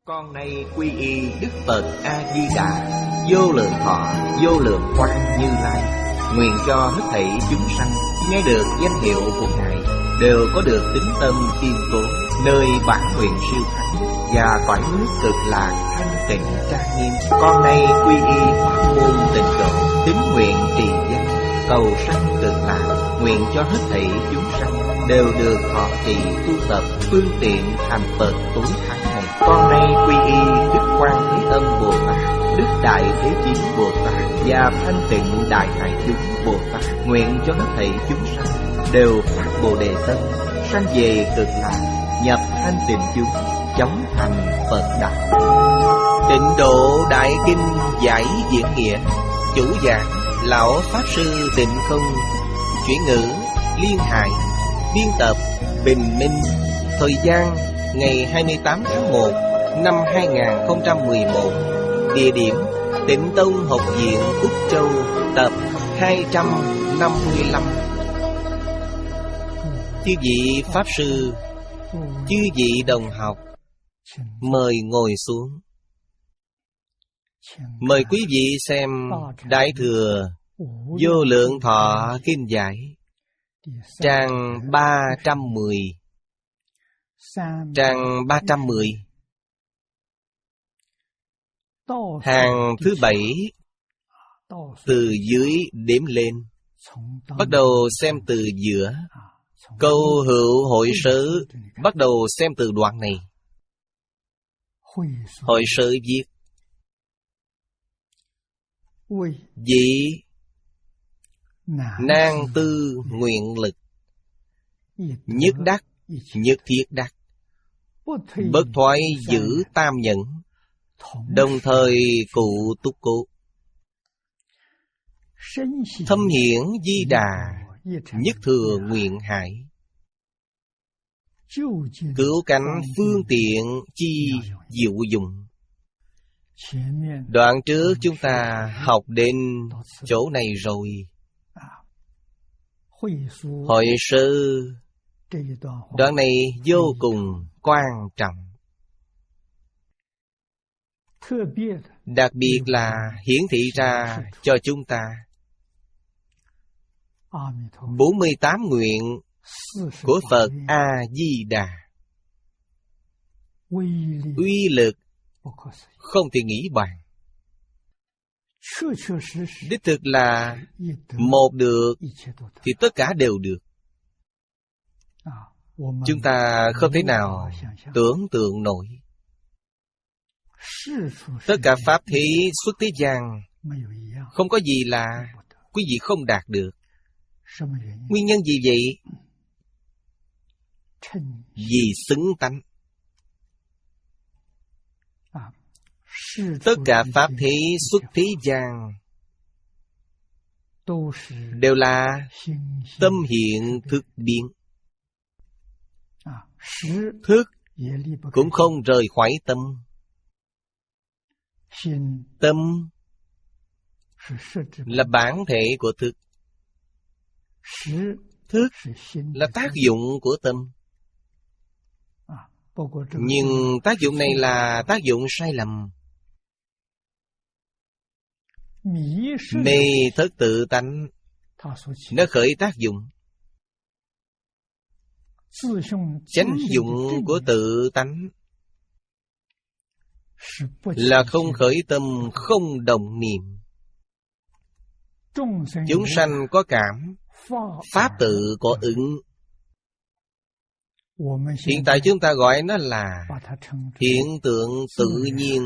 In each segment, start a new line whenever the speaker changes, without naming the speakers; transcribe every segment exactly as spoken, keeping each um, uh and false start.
Con nay quy y Đức Phật A Di Đà, vô lượng thọ, vô lượng quang Như Lai. Nguyện cho hết thảy chúng sanh nghe được danh hiệu của Ngài đều có được tín tâm kiên cố, nơi bản nguyện siêu thắng và cõi nước cực lạc thanh tịnh trang nghiêm. Con nay quy y pháp môn tịnh độ, tín nguyện trì danh, cầu sanh cực lạc. Nguyện cho hết thảy chúng sanh đều được thọ trì tu tập phương tiện thành Phật tối thắng này. Con nay quy y Đức Quan Thế Âm Bồ Tát, Đức Đại Thế Chí Bồ Tát và Thanh Tịnh Đại Hải Chúng Bồ Tát. Nguyện cho hết thảy chúng sanh đều phát Bồ Đề tâm, sanh về cực lạc, nhập thanh tịnh chúng, chóng thành Phật đạo. Tịnh Độ Đại Kinh giải diễn nghĩa. Chủ giảng Lão Pháp Sư Tịnh Không. Chuyển ngữ Liên Hải. Biên tập Bình Minh. Thời gian ngày hai mươi tám tháng một năm hai nghìn không trăm mười một. Địa điểm Tịnh Tông Học viện Úc Châu. Tập hai trăm năm mươi lăm. Chư vị Pháp Sư, chư vị đồng học, mời ngồi xuống. Mời quý vị xem Đại Thừa Vô Lượng Thọ Kinh Giải, trang ba trăm mười. Trang ba trăm mười, hàng thứ bảy, từ dưới đếm lên. Bắt đầu xem từ giữa. Câu hữu hội sở bắt đầu xem từ đoạn này. Hội sở viết: vị nan tư nguyện lực, nhất đắc nhất thiết đắc, bất thoái giữ tam nhẫn, đồng thời cụ túc cố. Thâm hiển Di Đà, nhất thừa nguyện hải, cứu cánh phương tiện chi diệu dụng. Đoạn trước chúng ta học đến chỗ này rồi. Hội sư đoạn này vô cùng quan trọng. Đặc biệt là hiển thị ra cho chúng ta bốn mươi tám nguyện của Phật A-di-đà. Uy lực không thể nghĩ bàn. Đích thực là một được thì tất cả đều được. Chúng ta không thể nào tưởng tượng nổi. Tất cả pháp thế xuất thế gian, không có gì là quý vị không đạt được. Nguyên nhân gì vậy? Vì xứng tánh. Tất cả pháp thế xuất thế gian đều là tâm hiện thức biến. Thức cũng không rời khỏi tâm. Tâm là bản thể của thức. Thức là tác dụng của tâm. Nhưng tác dụng này là tác dụng sai lầm. Mê thất tự tánh, nó khởi tác dụng. Chánh dụng của tự tánh là không khởi tâm, không động niệm. Chúng sanh có cảm, pháp tự có ứng. Hiện tại chúng ta gọi nó là hiện tượng tự nhiên.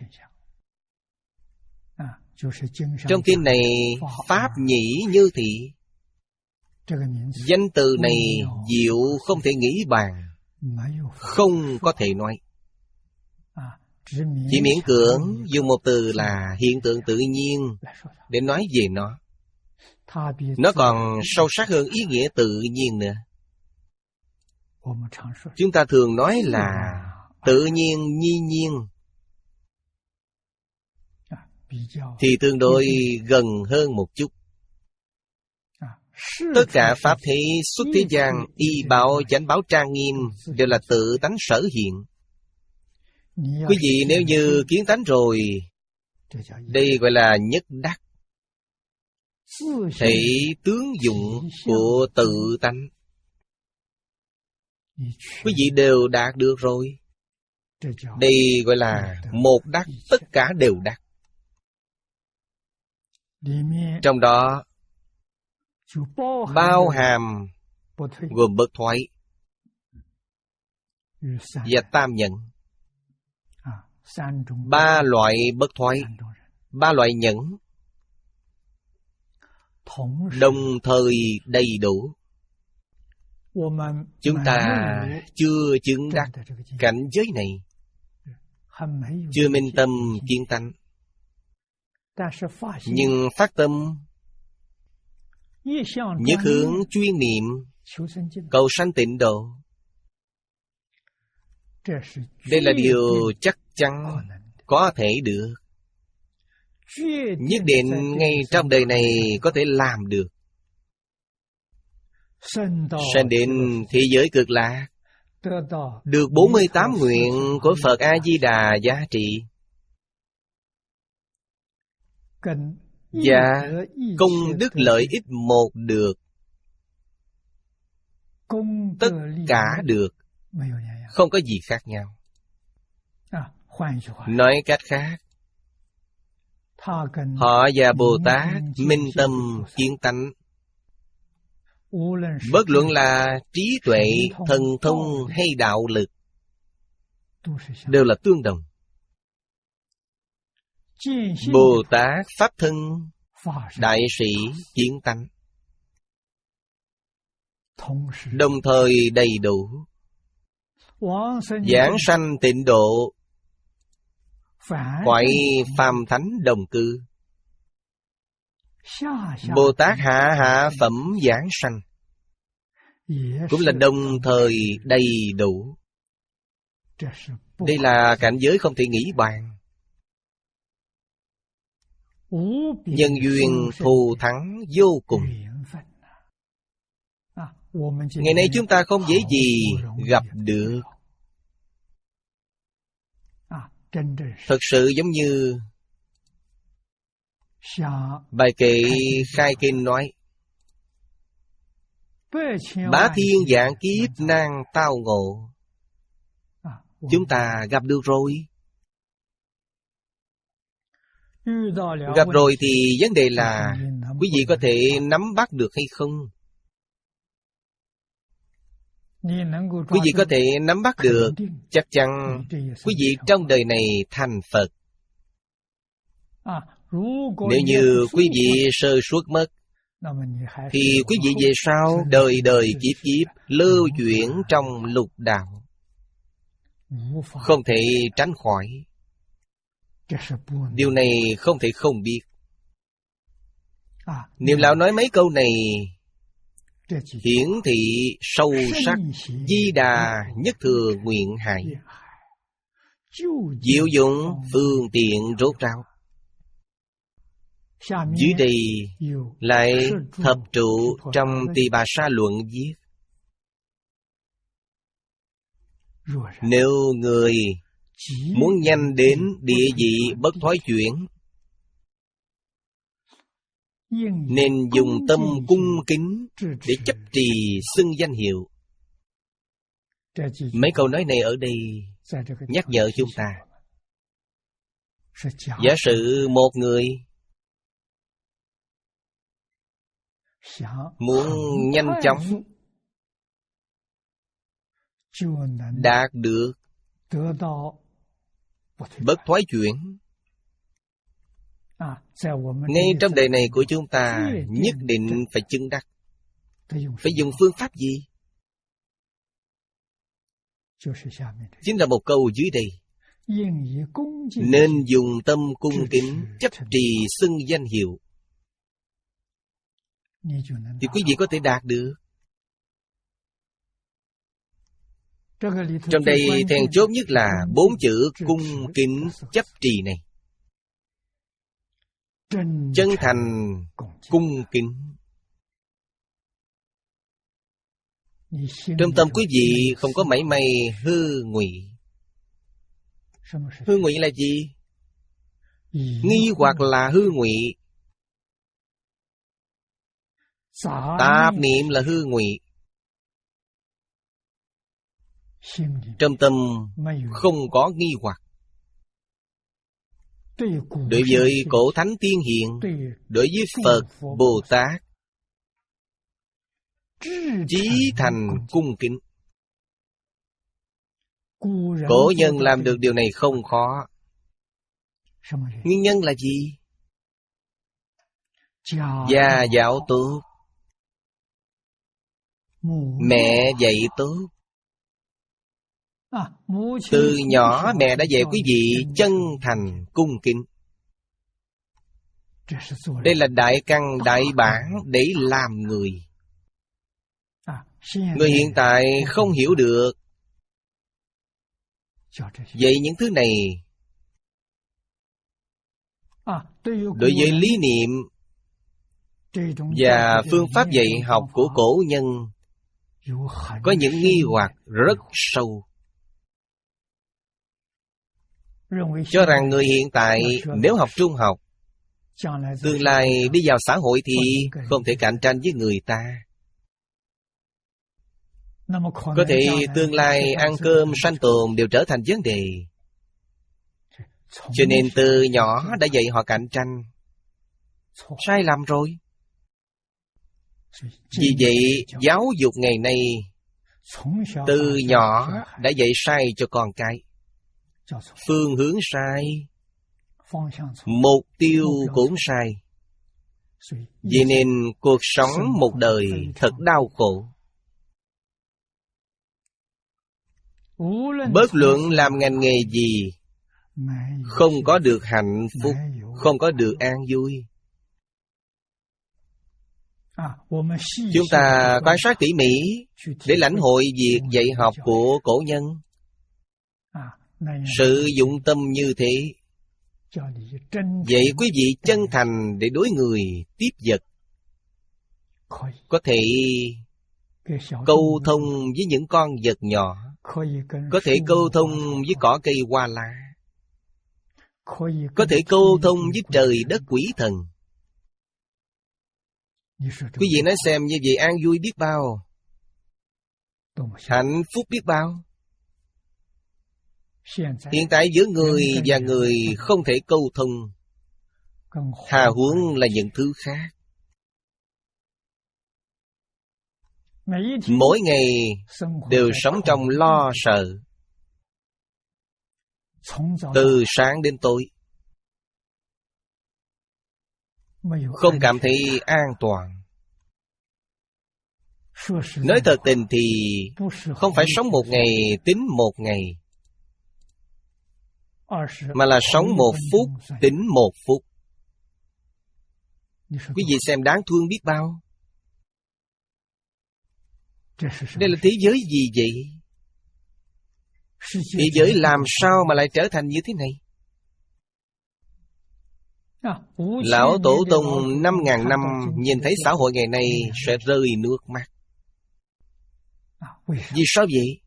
Trong kinh này, pháp nhĩ như thị. Danh từ này diệu không thể nghĩ bàn, không có thể nói. Chỉ miễn cưỡng dùng một từ là hiện tượng tự nhiên để nói về nó. Nó còn sâu sắc hơn ý nghĩa tự nhiên nữa. Chúng ta thường nói là tự nhiên nhi nhiên, thì tương đối gần hơn một chút. Tất cả pháp thế xuất thế gian, y bảo chánh báo trang nghiêm đều là tự tánh sở hiện. Quý vị nếu như kiến tánh rồi, đây gọi là nhất đắc, thể tướng dụng của tự tánh. Quý vị đều đạt được rồi. Đây gọi là một đắc, tất cả đều đắc. Trong đó bao hàm gồm bất thoái và tam nhận. Ba loại bất thoái, ba loại nhẫn đồng thời đầy đủ. Chúng ta chưa chứng đắc cảnh giới này, chưa minh tâm kiến tánh, nhưng phát tâm nhất hướng chuyên niệm cầu sanh tịnh độ. Đây là điều chắc chắn có thể được, nhất định ngay trong đời này có thể làm được. Sanh đến thế giới cực lạc, được bốn mươi tám nguyện của Phật A-di-đà giá trị, và công đức lợi ích một được, tất cả được, không có gì khác nhau. Nói cách khác, họ và Bồ Tát minh tâm kiến tánh, bất luận là trí tuệ, thần thông hay đạo lực, đều là tương đồng. Bồ Tát Pháp thân, đại sĩ kiến tánh, đồng thời đầy đủ, giảng sanh tịnh độ, quậy phàm thánh đồng cư. Bồ Tát hạ hạ phẩm giảng sanh, cũng là đồng thời đầy đủ. Đây là cảnh giới không thể nghĩ bàn. Nhân duyên thù thắng vô cùng. Ngày nay chúng ta không dễ gì gặp được. Thật sự giống như bài kệ khai kinh nói: bá thiên vạn kiếp nan tao ngộ. Chúng ta gặp được rồi. Gặp rồi thì vấn đề là quý vị có thể nắm bắt được hay không? Quý vị có thể nắm bắt được, chắc chắn quý vị trong đời này thành Phật. Nếu như quý vị sơ suất mất, thì quý vị về sau đời đời kiếp kiếp lưu chuyển trong lục đạo, không thể tránh khỏi. Điều này không thể không biết. Niệm Lão nói mấy câu này hiển thị sâu sắc Di Đà nhất thừa nguyện hải, diệu dụng phương tiện rốt ráo. Dưới đây lại thập trụ trong Tỳ Bà Sa luận viết: nếu người muốn nhanh đến địa vị bất thoái chuyển, nên dùng tâm cung kính để chấp trì xưng danh hiệu. Mấy câu nói này ở đây nhắc nhở chúng ta. Giả sử một người muốn nhanh chóng đạt được bất thoái chuyển, ngay trong đời này của chúng ta nhất định phải chứng đắc. Phải dùng phương pháp gì? Chính là một câu dưới đây: nên dùng tâm cung kính chấp trì xưng danh hiệu, thì quý vị có thể đạt được. Trong đây then chốt nhất là bốn chữ cung kính chấp trì này. Chân thành cung kính. Trong tâm quý vị không có mảy may hư ngụy. Hư ngụy là gì? Nghi hoặc là hư ngụy. Tạp niệm là hư ngụy. Trong tâm không có nghi hoặc. Đối với cổ thánh tiên hiền, đối với Phật, Bồ Tát, chí thành cung kính. Cổ nhân làm được điều này không khó. Nguyên nhân là gì? Gia giáo tốt, mẹ dạy tốt. Từ nhỏ mẹ đã dạy quý vị chân thành cung kính. Đây là đại căn đại bản để làm người. Người hiện tại không hiểu được. Vậy những thứ này đối với lý niệm và phương pháp dạy học của cổ nhân có những nghi hoặc rất sâu. Cho rằng người hiện tại nếu học trung học, tương lai đi vào xã hội thì không thể cạnh tranh với người ta. Có thể tương lai ăn cơm sanh tồn đều trở thành vấn đề. Cho nên từ nhỏ đã dạy họ cạnh tranh. Sai lầm rồi. Vì vậy giáo dục ngày nay từ nhỏ đã dạy sai cho con cái. Phương hướng sai, mục tiêu cũng sai. Vì nên cuộc sống một đời thật đau khổ. Bất luận làm ngành nghề gì, không có được hạnh phúc, không có được an vui. Chúng ta quan sát tỉ mỉ để lãnh hội việc dạy học của cổ nhân. Sự dụng tâm như thế, vậy quý vị chân thành để đối người tiếp vật. Có thể câu thông với những con vật nhỏ, có thể câu thông với cỏ cây hoa lá, có thể câu thông với trời đất quỷ thần. Quý vị nói xem như vậy an vui biết bao, hạnh phúc biết bao. Hiện tại giữa người và người không thể câu thông, hà huống là những thứ khác. Mỗi ngày đều sống trong lo sợ, từ sáng đến tối, không cảm thấy an toàn. Nói thật tình thì không phải sống một ngày tính một ngày, mà là sống một phút tính một phút. Quý vị xem đáng thương biết bao. Đây là thế giới gì vậy? Thế giới làm sao mà lại trở thành như thế này? Lão Tổ Tông năm ngàn năm nhìn thấy xã hội ngày nay sẽ rơi nước mắt. Vì sao vậy?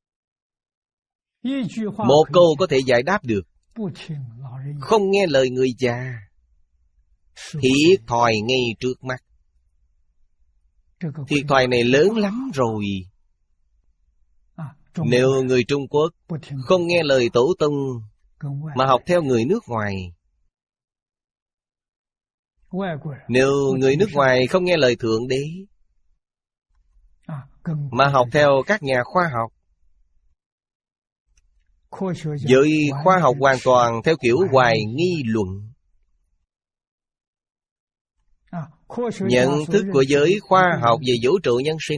Một câu có thể giải đáp được. Không nghe lời người già, thiệt thòi ngay trước mắt. Thiệt thòi này lớn lắm rồi. Nếu người Trung Quốc không nghe lời Tổ Tông mà học theo người nước ngoài, nếu người nước ngoài không nghe lời Thượng Đế mà học theo các nhà khoa học, với khoa học hoàn toàn theo kiểu hoài nghi luận, nhận thức của giới khoa học về vũ trụ nhân sinh,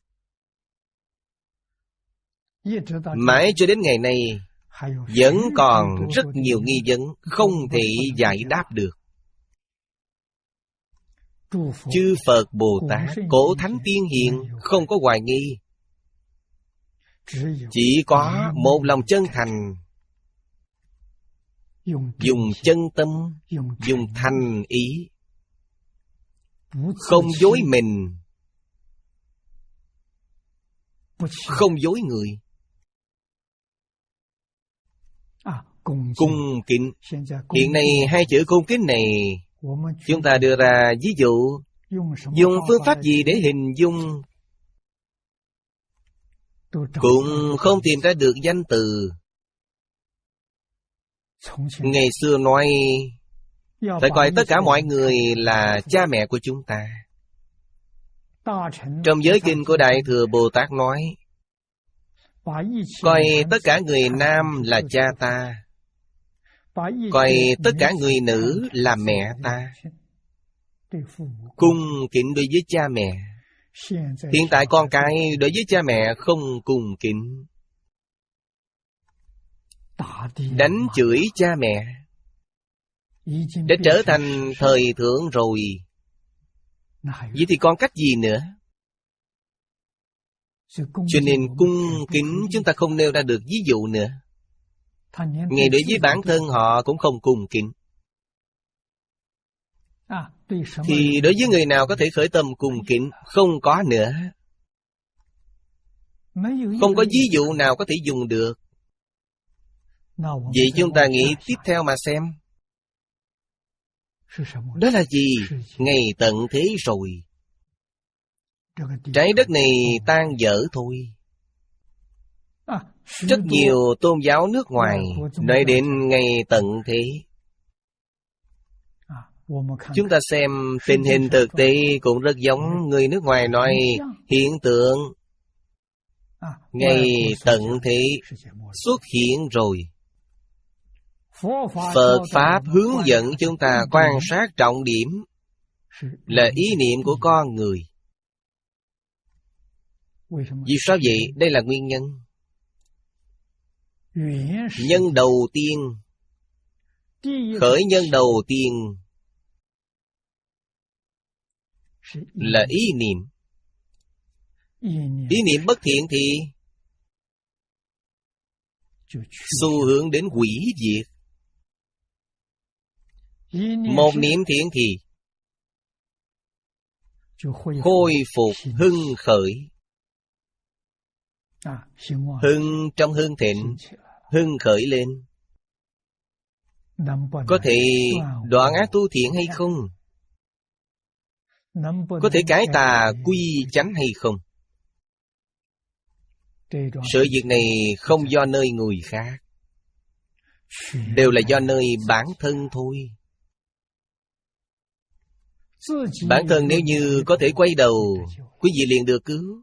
mãi cho đến ngày nay vẫn còn rất nhiều nghi vấn không thể giải đáp được. Chư Phật Bồ Tát, cổ thánh tiên hiền không có hoài nghi, chỉ có một lòng chân thành, dùng chân tâm, dùng thành ý, không dối mình, không dối người. cung kính. Hiện nay hai chữ cung kính này chúng ta đưa ra ví dụ, dùng phương pháp gì để hình dung cũng không tìm ra được danh từ. Ngày xưa nói phải coi tất cả mọi người là cha mẹ của chúng ta. Trong giới kinh của Đại Thừa Bồ Tát nói coi tất cả người nam là cha ta, coi tất cả người nữ là mẹ ta. Cung kính đối với cha mẹ. Hiện tại con cái đối với cha mẹ không cung kính, đánh chửi cha mẹ đã trở thành thời thượng rồi. Vậy thì còn cách gì nữa? Cho nên cung kính chúng ta không nêu ra được ví dụ nữa. Ngay đối với bản thân họ cũng không cung kính. Thì đối với người nào có thể khởi tâm cung kính? Không có nữa. Không có ví dụ nào có thể dùng được. Vậy chúng ta nghĩ tiếp theo mà xem. Đó là gì? Ngày tận thế rồi. Trái đất này tan dở thôi. Rất nhiều tôn giáo nước ngoài nói đến ngày tận thế. Chúng ta xem tình hình thực tế cũng rất giống người nước ngoài nói hiện tượng ngày tận thế xuất hiện rồi. Phật Pháp hướng dẫn chúng ta quan sát trọng điểm là ý niệm của con người. Vì sao vậy? Đây là nguyên nhân. Nhân đầu tiên, khởi nhân đầu tiên là ý niệm. Ý niệm bất thiện thì xu hướng đến hủy diệt. Một niệm thiện thì khôi phục hưng khởi. Hưng trong hưng thịnh, hưng khởi lên. Có thể đoạn ác tu thiện hay không? Có thể cải tà quy chánh hay không? Sự việc này không do nơi người khác, đều là do nơi bản thân thôi. Bản thân nếu như có thể quay đầu, quý vị liền được cứu.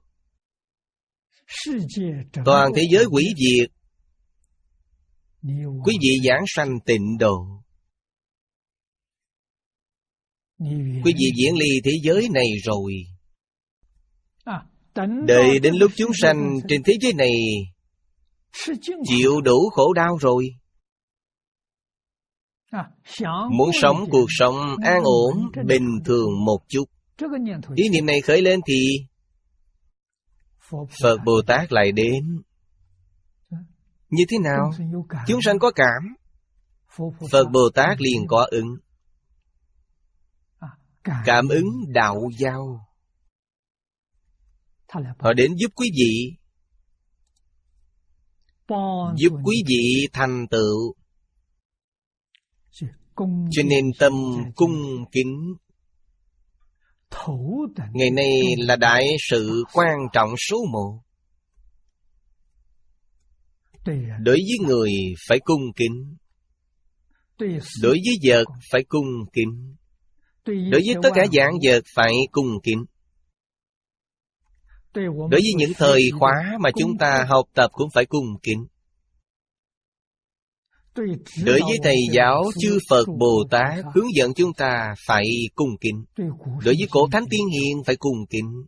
Toàn thế giới hủy diệt, quý vị giảng sanh tịnh độ. Quý vị diễn ly thế giới này rồi. Đợi đến lúc chúng sanh trên thế giới này chịu đủ khổ đau rồi, muốn sống cuộc sống an ổn, bình thường một chút, ý niệm này khởi lên thì Phật Bồ Tát lại đến. Như thế nào? Chúng sanh có cảm, Phật Bồ Tát liền có ứng. Cảm ứng đạo giao. Họ đến giúp quý vị, giúp quý vị thành tựu. Cho nên tâm cung kính ngày nay là đại sự quan trọng số một. Đối với người phải cung kính, đối với vật phải cung kính, đối với tất cả dạng vật phải cung kính. Đối với những thời khóa mà chúng ta học tập cũng phải cung kính. Đối với thầy giáo chư Phật Bồ Tát hướng dẫn chúng ta phải cung kính. Đối với cổ thánh tiên hiền phải cung kính.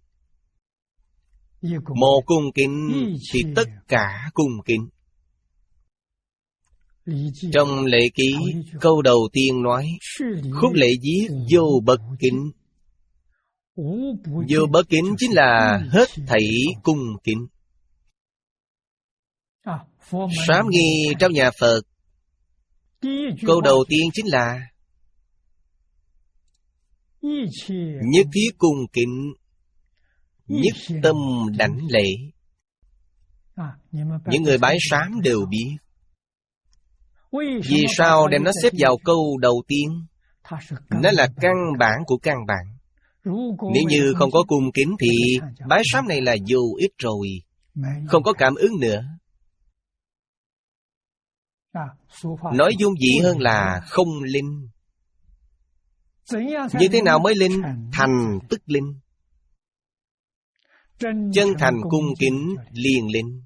Một cung kính thì tất cả cung kính. Trong lệ ký, câu đầu tiên nói khúc lệ viết vô bất kính. Vô bất kính chính là hết thảy cung kính. Sám nghi trong nhà Phật, câu đầu tiên chính là nhất thiết cung kính, nhất tâm đảnh lễ. Những người bái sám đều biết. Vì sao đem nó xếp vào câu đầu tiên? Nó là căn bản của căn bản. Nếu như không có cung kính thì bái sám này là vô ích rồi, không có cảm ứng nữa. Nói dung dị hơn là không linh. Như thế nào mới linh? Thành tức linh. Chân thành cung kính liền linh.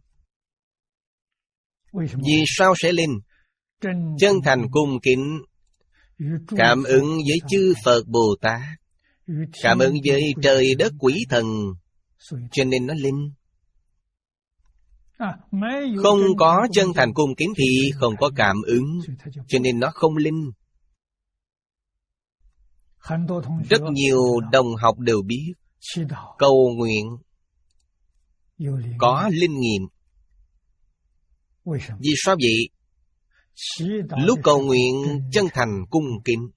Vì sao sẽ linh? Chân thành cung kính cảm ứng với chư Phật Bồ Tát, cảm ứng với trời đất quỷ thần, cho nên nó linh. Không có chân thành cung kính thì không có cảm ứng, cho nên nó không linh. Rất nhiều đồng học đều biết cầu nguyện có linh nghiệm. Vì sao vậy? Lúc cầu nguyện chân thành cung kính,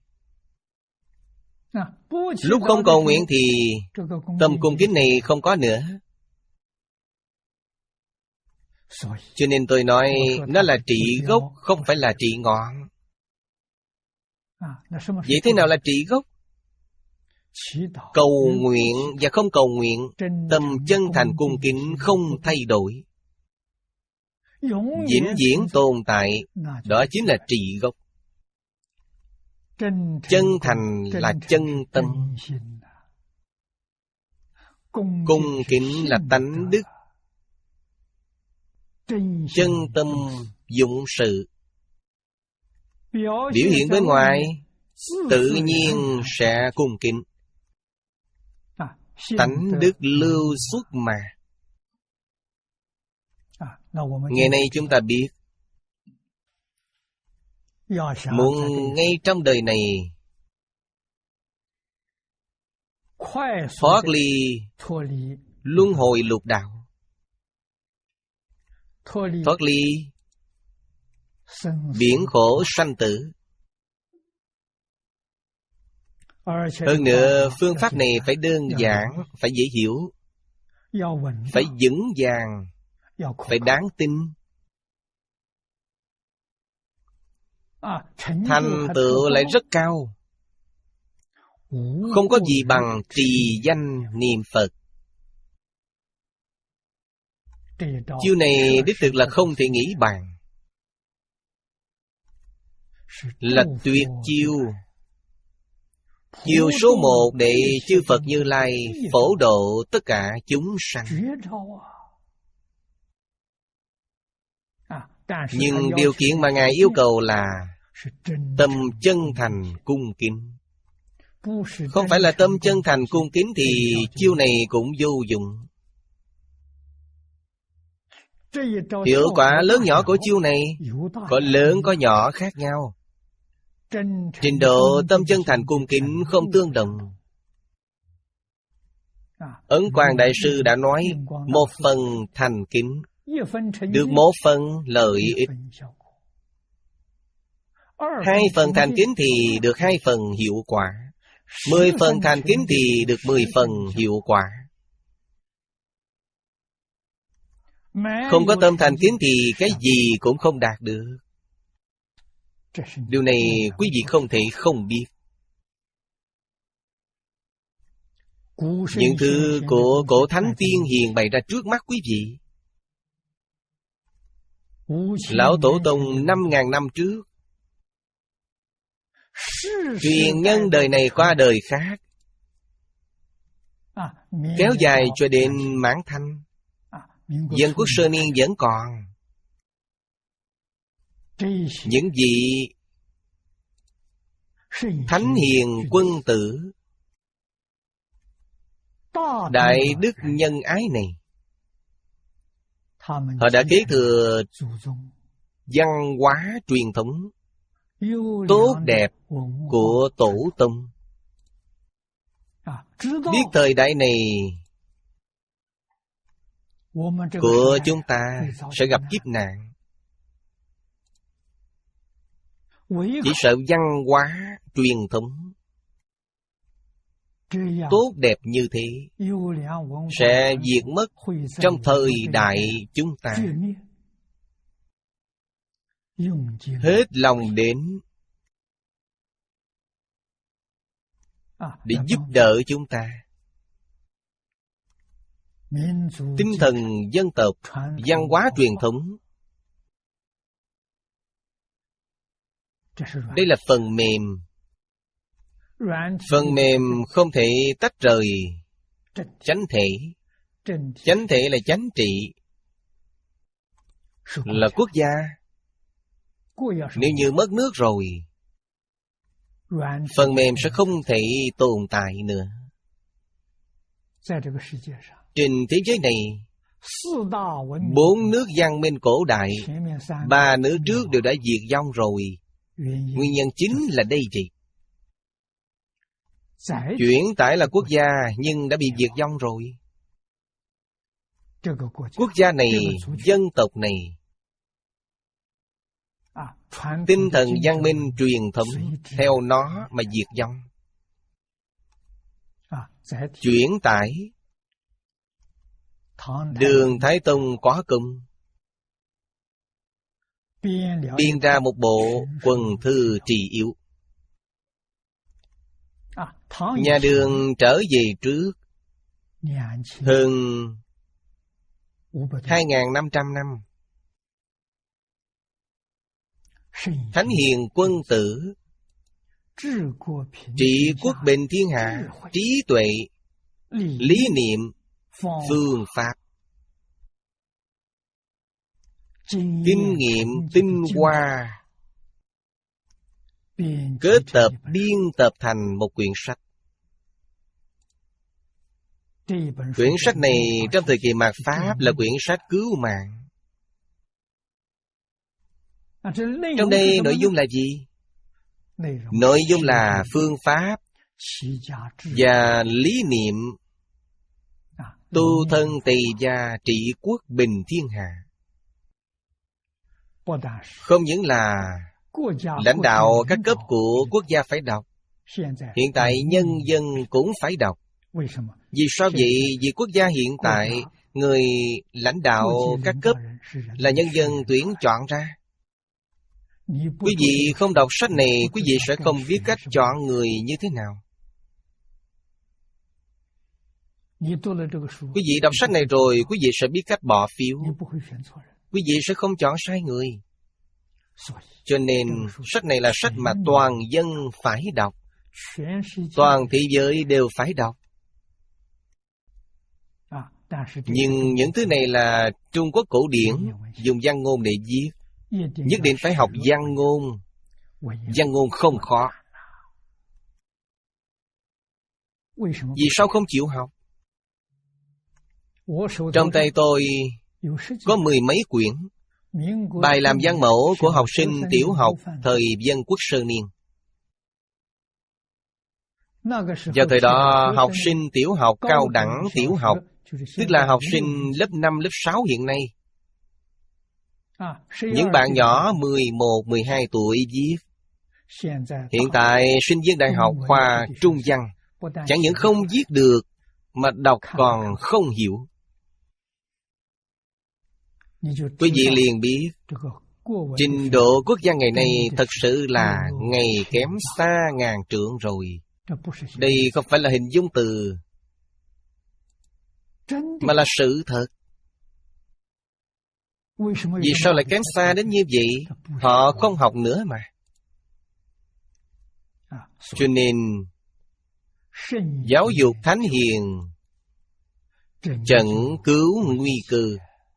lúc không cầu nguyện thì tâm cung kính này không có nữa. Cho nên tôi nói nó là trị gốc, không phải là trị ngọn. Vậy thế nào là trị gốc? Cầu nguyện và không cầu nguyện, tâm chân thành cung kính không thay đổi, vĩnh viễn tồn tại, đó chính là trị gốc. Chân thành là chân tâm, cung kính là tánh đức, chân tâm dụng sự. Biểu hiện bên ngoài tự nhiên sẽ cung kính, tánh đức lưu xuất mà. Ngày nay chúng ta biết, muốn ngay trong đời này thoát ly luân hồi lục đạo, thoát ly biển khổ sanh tử. Hơn nữa, phương pháp này phải đơn giản, phải dễ hiểu, phải vững vàng, phải đáng tin. Thành tựu lại rất cao. Không có gì bằng trì danh niệm Phật. Chiêu này đích thực là không thể nghĩ bàn, là tuyệt chiêu. Chiêu số một để chư Phật Như Lai phổ độ tất cả chúng sanh. Nhưng điều kiện mà Ngài yêu cầu là tâm chân thành cung kính. Không phải là tâm chân thành cung kính thì chiêu này cũng vô dụng. Hiệu quả lớn nhỏ của chiêu này có lớn có nhỏ khác nhau. Trình độ tâm chân thành cung kính không tương đồng. Ấn Quang Đại Sư đã nói, một phần thành kính được một phần lợi ích, hai phần thành kính thì được hai phần hiệu quả, mười phần thành kính thì được mười phần hiệu quả. Không có tâm thành kính thì cái gì cũng không đạt được. Điều này quý vị không thể không biết. Những thứ của cổ thánh tiên hiền bày ra trước mắt quý vị. Lão Tổ Tông năm ngàn năm trước truyền nhân đời này qua đời khác, kéo dài cho đến mãn thanh. Dân quốc Sơ Niên vẫn còn. Những vị thánh hiền quân tử, đại đức nhân ái này, họ đã kế thừa văn hóa truyền thống tốt đẹp của tổ tông. Biết thời đại này của chúng ta sẽ gặp kiếp nạn. Chỉ sợ văn hóa truyền thống tốt đẹp như thế sẽ diệt mất trong thời đại chúng ta. hết lòng đến để giúp đỡ chúng ta. Tinh thần dân tộc, văn hóa truyền thống, đây là phần mềm. Phần mềm không thể tách rời chánh thể. Chánh thể là chánh trị, là quốc gia. Nếu như mất nước rồi, phần mềm sẽ không thể tồn tại nữa. Trên thế giới này, bốn nước văn minh cổ đại, ba nước trước đều đã diệt vong rồi. Nguyên nhân chính là đây gì? Chuyển tải là quốc gia nhưng đã bị diệt vong rồi. Quốc gia này, dân tộc này, tinh thần văn minh truyền thống theo nó mà diệt vong. Chuyển tải, Đường Thái Tông có công biên ra một bộ quần thư trì yếu. Nhà Đường trở về trước hơn hai nghìn năm trăm năm. Thánh hiền quân tử, trị quốc bình thiên hạ, trí tuệ, lý niệm, phương pháp, kinh nghiệm tinh hoa, kết tập biên tập thành một quyển sách. Quyển sách này trong thời kỳ mạt Pháp là quyển sách cứu mạng. Trong đây nội dung là gì? Nội dung là phương pháp và lý niệm tu thân tỳ gia trị quốc bình thiên hạ. Không những là lãnh đạo các cấp của quốc gia phải đọc, hiện tại nhân dân cũng phải đọc. Vì sao vậy? Vì quốc gia hiện tại, người lãnh đạo các cấp là nhân dân tuyển chọn ra. Quý vị không đọc sách này, quý vị sẽ không biết cách chọn người như thế nào. Quý vị đọc sách này rồi, quý vị sẽ biết cách bỏ phiếu. Quý vị sẽ không chọn sai người. Cho nên, sách này là sách mà toàn dân phải đọc. Toàn thế giới đều phải đọc. Nhưng những thứ này là Trung Quốc cổ điển, dùng văn ngôn để viết. Nhất định phải học văn ngôn. Văn ngôn không khó. Vì sao không chịu học? Trong tay tôi có mười mấy quyển bài làm văn mẫu của học sinh tiểu học thời Dân Quốc sơ niên. Vào thời đó, học sinh tiểu học cao đẳng tiểu học, tức là học sinh lớp năm, lớp sáu hiện nay, những bạn nhỏ mười một, mười hai tuổi viết. Hiện tại sinh viên đại học khoa trung văn chẳng những không viết được mà đọc còn không hiểu. Quý vị liền biết trình độ quốc gia ngày nay thật sự là ngày kém xa ngàn trượng rồi. Đây không phải là hình dung từ, mà là sự thật. Vì sao lại kém xa đến như vậy? Họ không học nữa mà. Cho nên giáo dục thánh hiền, chẩn cứu nguy cơ.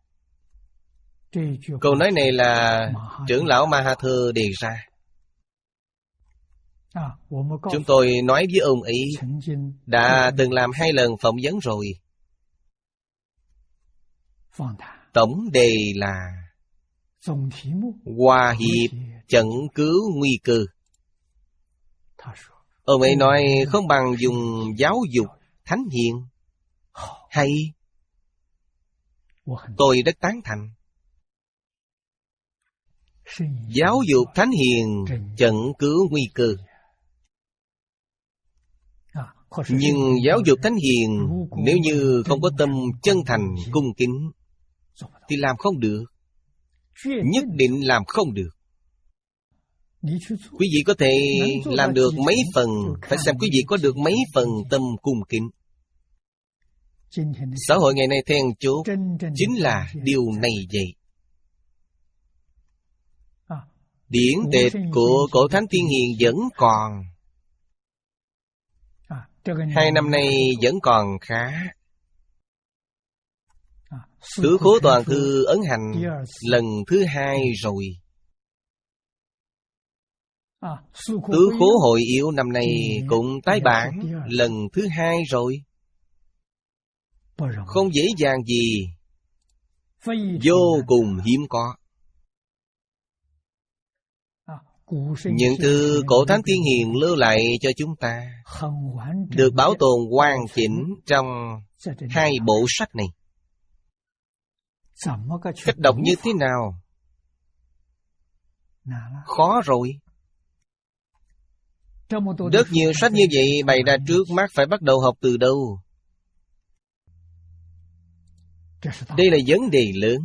Câu nói này là trưởng lão Mahathir đề ra. Chúng tôi nói với ông ấy, đã từng làm hai lần phỏng vấn rồi. Tổng đề là hòa hiệp chẩn cứu nguy cơ. Ông ấy nói không bằng dùng giáo dục thánh hiền. Hay, tôi rất tán thành. Giáo dục thánh hiền chẩn cứu nguy cơ. Nhưng giáo dục thánh hiền nếu như không có tâm chân thành cung kính thì làm không được. Nhất định làm không được. Quý vị có thể làm được mấy phần, phải xem quý vị có được mấy phần tâm cung kính. Xã hội ngày nay then chốt chính là điều này vậy. Điển tịch của Cổ Thánh Tiên Hiền vẫn còn. Hai năm nay vẫn còn khá. Tứ Khố Toàn Thư ấn hành lần thứ hai rồi. Tứ Khố Hội Yếu năm nay cũng tái bản lần thứ hai rồi. Không dễ dàng gì, vô cùng hiếm có. Những thư Cổ Thánh Tiên Hiền lưu lại cho chúng ta được bảo tồn hoàn chỉnh trong hai bộ sách này. Cách đọc như thế nào? Khó rồi. Rất nhiều sách như vậy bày ra trước mắt, phải bắt đầu học từ đâu? Đây là vấn đề lớn.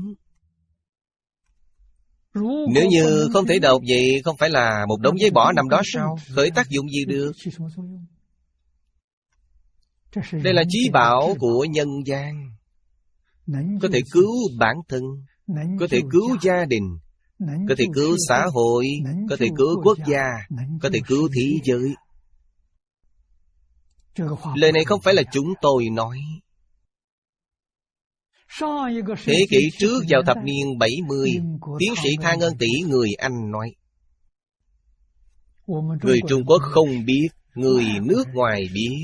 Nếu như không thể đọc vậy, không phải là một đống giấy bỏ nằm đó sao? Khởi tác dụng gì được? Đây là chí bảo của nhân gian, có thể cứu bản thân, có thể cứu gia đình, có thể cứu xã hội, có thể cứu quốc gia, có thể cứu thế giới. Lời này không phải là chúng tôi nói. Thế kỷ trước vào thập niên bảy mươi, tiến sĩ Thang Ân Tỷ người Anh nói, người Trung Quốc không biết, người nước ngoài biết.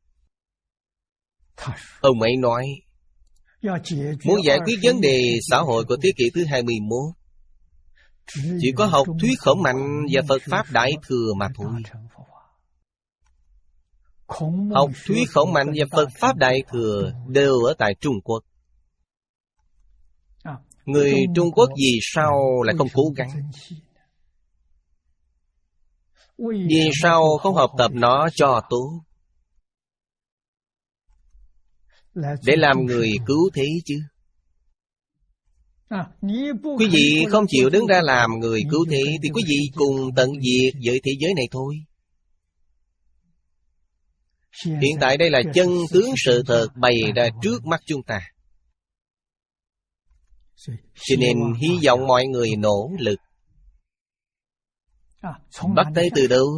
Ông ấy nói, muốn giải quyết vấn đề xã hội của thế kỷ thứ hai mươi mốt, chỉ có học thuyết Khổng Mạnh và Phật Pháp Đại Thừa mà thôi. Học thuyết Khổng Mạnh và Phật Pháp Đại Thừa đều ở tại Trung Quốc. Người Trung Quốc vì sao lại không cố gắng? Vì sao không học tập nó cho tốt, để làm người cứu thế chứ? Quý vị không chịu đứng ra làm người cứu thế thì quý vị cùng tận diệt với thế giới này thôi. Hiện tại đây là chân tướng sự thật bày ra trước mắt chúng ta. Cho nên hy vọng mọi người nỗ lực. Bắt tay từ đâu?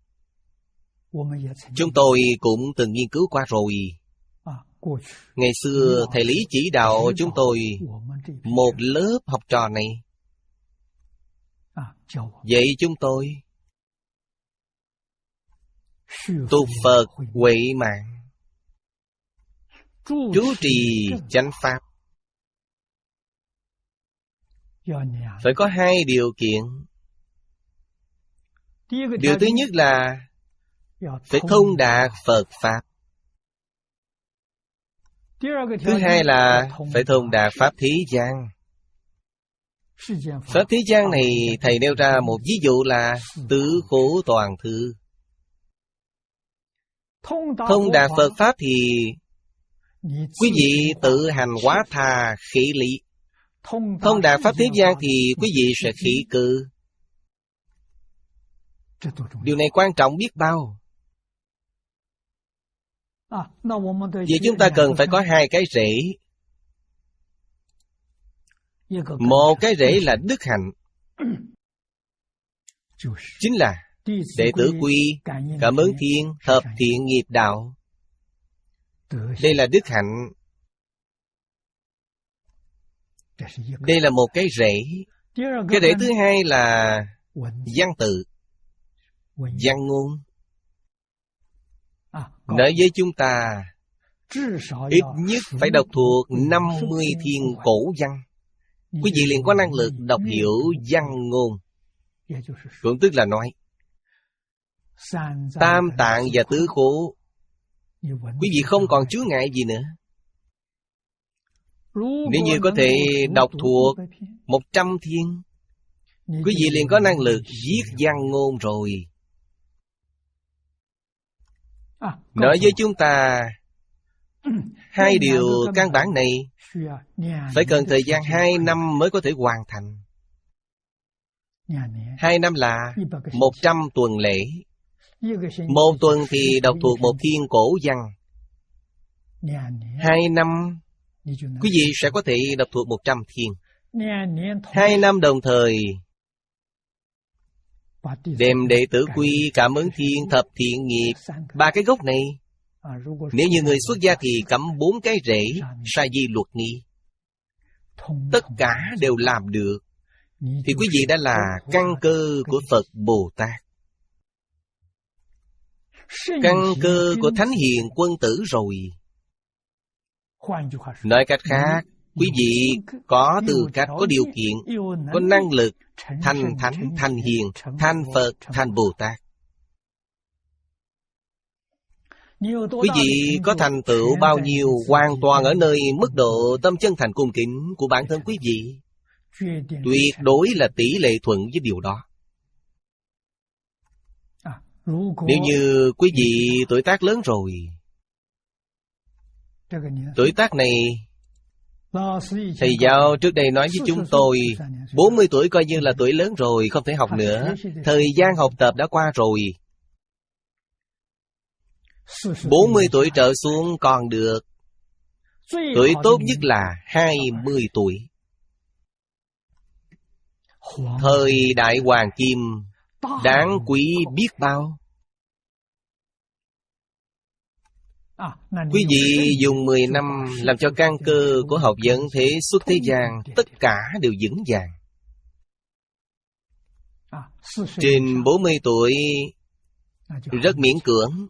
Chúng tôi cũng từng nghiên cứu qua rồi. Ngày xưa thầy Lý chỉ đạo chúng tôi một lớp học trò này. Vậy chúng tôi tu Phật huệ mạng, trú trì chánh pháp. Phải có hai điều kiện. Điều thứ nhất là phải thông đạt Phật Pháp. Thứ hai là phải thông đạt Pháp thế gian. Pháp thế gian này thầy nêu ra một ví dụ là Tứ Khố Toàn Thư. Thông đạt Phật Pháp thì quý vị tự hành hóa tha khỉ lý. Thông đạt Pháp thế gian thì quý vị sẽ khỉ cư. Điều này quan trọng biết bao. Vậy chúng ta cần phải có hai cái rễ. Một cái rễ là đức hạnh, chính là đệ tử quy, cảm ứng thiên, hợp thiện nghiệp đạo. Đây là đức hạnh. Đây là một cái rễ. Cái rễ thứ hai là văn tự, văn ngôn. Nói với chúng ta, ít nhất phải đọc thuộc năm mươi thiên cổ văn, quý vị liền có năng lực đọc hiểu văn ngôn. Cũng tức là nói Tam Tạng và Tứ Khố, quý vị không còn chướng ngại gì nữa. Nếu như có thể đọc thuộc một trăm thiên, quý vị liền có năng lực viết văn ngôn rồi. Nói với chúng ta, hai điều căn bản này phải cần thời gian hai năm mới có thể hoàn thành. Hai năm là một trăm tuần lễ. Một tuần thì đọc thuộc một thiên cổ văn. Hai năm quý vị sẽ có thể đọc thuộc một trăm thiên. Hai năm đồng thời đem đệ tử quy, cảm ứng thiên, thập thiện nghiệp, ba cái gốc này. Nếu như người xuất gia thì cắm bốn cái rễ, sa di luật nghi, tất cả đều làm được, thì quý vị đã là căn cơ của Phật Bồ Tát, căn cơ của Thánh Hiền Quân Tử rồi. Nói cách khác, quý vị có tư cách, có điều kiện, có năng lực thành Thánh, thành Hiền, thành Phật, thành Bồ Tát. Quý vị có thành tựu bao nhiêu hoàn toàn ở nơi mức độ tâm chân thành cung kính của bản thân quý vị. Tuyệt đối là tỷ lệ thuận với điều đó. Nếu như quý vị tuổi tác lớn rồi, tuổi tác này, thầy giáo trước đây nói với chúng tôi, bốn mươi tuổi coi như là tuổi lớn rồi, không thể học nữa. Thời gian học tập đã qua rồi. bốn mươi tuổi trở xuống còn được. Tuổi tốt nhất là hai mươi tuổi. Thời đại hoàng kim đáng quý biết bao. Quý vị dùng mười năm làm cho căn cơ của học vấn thế xuất thế gian tất cả đều vững vàng. Trên bốn mươi tuổi rất miễn cưỡng.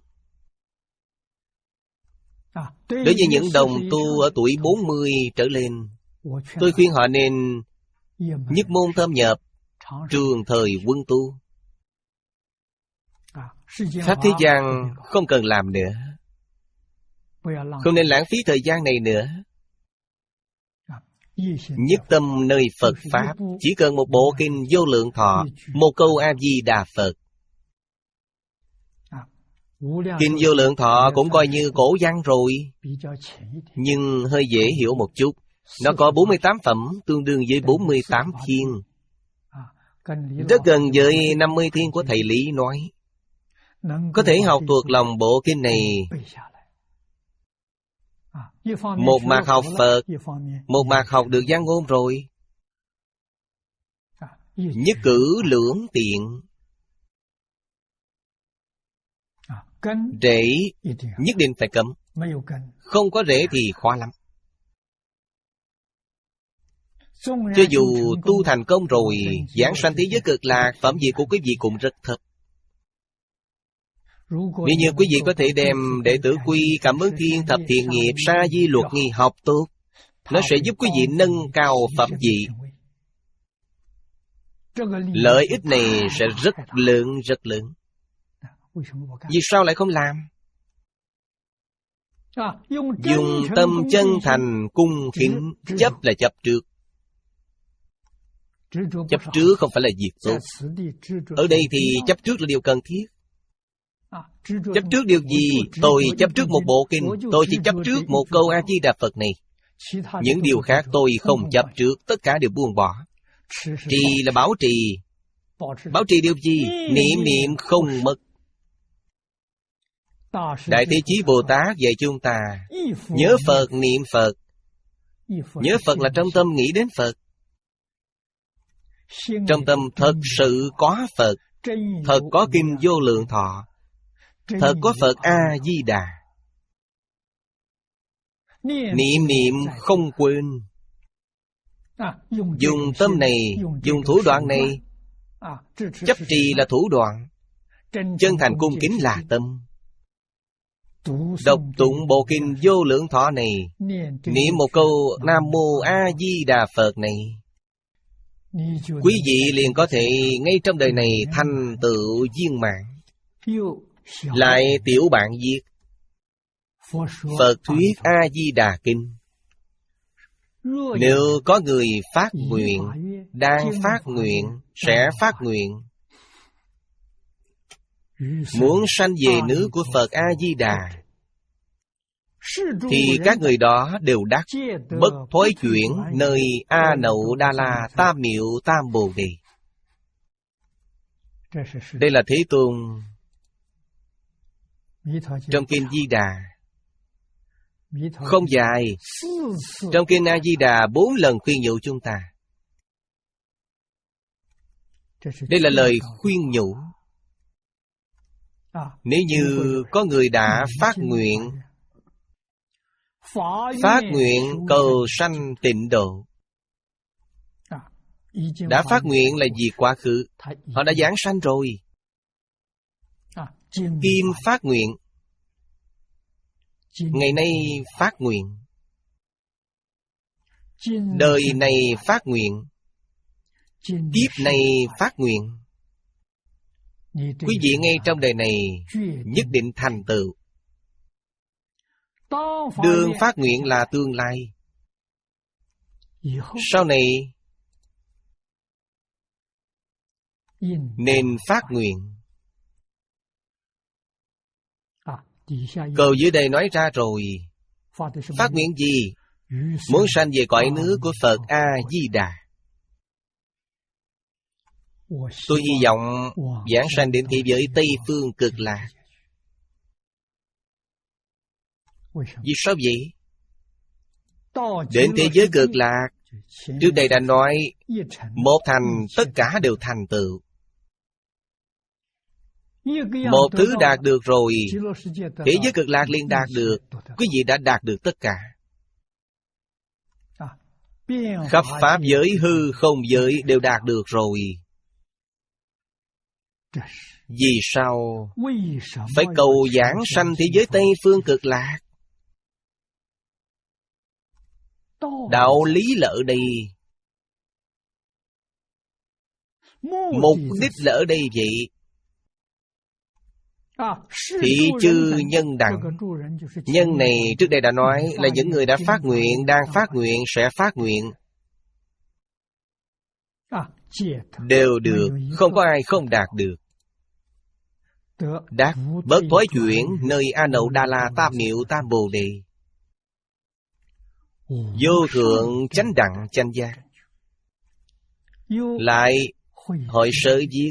Đối với những đồng tu ở tuổi bốn mươi trở lên, tôi khuyên họ nên nhất môn thâm nhập, trường thời quân tu. Pháp thế gian không cần làm nữa, không nên lãng phí thời gian này nữa. Nhất tâm nơi Phật Pháp, chỉ cần một bộ kinh Vô Lượng Thọ, một câu A-di-đà Phật. Kinh Vô Lượng Thọ cũng coi như cổ văn rồi, nhưng hơi dễ hiểu một chút. Nó có bốn mươi tám phẩm, tương đương với bốn mươi tám thiên, rất gần với năm mươi thiên của thầy Lý nói. Có thể học thuộc lòng bộ kinh này, một mặt học Phật, một mặt học được văn ngôn rồi. Nhất cử lưỡng tiện. Rễ nhất định phải cấm, không có rễ thì khó lắm. Cho dù tu thành công rồi, giảng sanh thế giới cực lạc, phẩm vị của quý vị cũng rất thấp. Nếu như quý vị có thể đem đệ tử quy, cảm ứng thiên, thập thiện nghiệp, sa di luật nghi học tốt, nó sẽ giúp quý vị nâng cao phẩm vị. Lợi ích này sẽ rất lớn, rất lớn. Vì sao lại không làm? Dùng tâm chân thành cung kính. Chấp là chấp trước. Chấp trước không phải là việc tốt. Ở đây thì chấp trước là điều cần thiết. Chấp trước điều gì? Tôi chấp trước một bộ kinh, tôi chỉ chấp trước một câu A-di-đà Phật này. Những điều khác tôi không chấp trước, tất cả đều buông bỏ. Trì là bảo trì. Bảo trì điều gì? Niệm niệm không mất. Đại Thế Chí Bồ Tát dạy chúng ta nhớ Phật, niệm Phật. Nhớ Phật là trong tâm nghĩ đến Phật. Trong tâm thật sự có Phật, thật có kinh Vô Lượng Thọ, thật có Phật A-di-đà. Niệm niệm không quên. Dùng tâm này, dùng thủ đoạn này. Chấp trì là thủ đoạn, chân thành cung kính là tâm. Đọc tụng bộ kinh Vô Lượng Thọ này, niệm một câu Nam Mô A Di Đà Phật này, quý vị liền có thể ngay trong đời này thành tựu viên mãn. Lại tiểu bạn viết Phật thuyết A Di Đà Kinh. Nếu có người phát nguyện, đang phát nguyện, sẽ phát nguyện, muốn sanh về nước của Phật A-di-đà, thì các người đó đều đắc bất thối chuyển nơi A Nậu Đa La Tam Miệu Tam Bồ Đề. Đây là Thế Tôn trong Kinh Di Đà. Không dài. Trong Kinh A Di Đà bốn lần khuyên nhủ chúng ta. Đây là lời khuyên nhủ. Nếu như có người đã phát nguyện, phát nguyện cầu sanh tịnh độ, đã phát nguyện là gì quá khứ, họ đã giảng sanh rồi. Kim phát nguyện, ngày nay phát nguyện, đời này phát nguyện, kiếp này phát nguyện. Quý vị ngay trong đời này nhất định thành tựu. Đương phát nguyện là tương lai. Sau này nên phát nguyện. Câu dưới đây nói ra rồi. Phát nguyện gì? Muốn sanh về cõi nước của Phật A-di-đà. Tôi hy vọng giảng sanh đến thế giới Tây Phương Cực Lạc. Vì sao vậy? Đến thế giới Cực Lạc, trước đây đã nói, một thành tất cả đều thành tựu. Một thứ đạt được rồi, thế giới Cực Lạc liền đạt được. Quý vị đã đạt được tất cả. Khắp pháp giới, hư không giới đều đạt được rồi. Vì sao phải cầu giảng sanh thế giới Tây Phương Cực Lạc? Đạo lý là ở đây. Mục đích là ở đây vậy. Thị chư nhân đẳng. Nhân này trước đây đã nói là những người đã phát nguyện, đang phát nguyện, sẽ phát nguyện. Đều được, không có ai không đạt được. Đạt bớt thói chuyển nơi A Nậu Đà La Tam Miệu Tam Bồ Đề. Vô thượng chánh đẳng chánh giác. Lại hội sở viết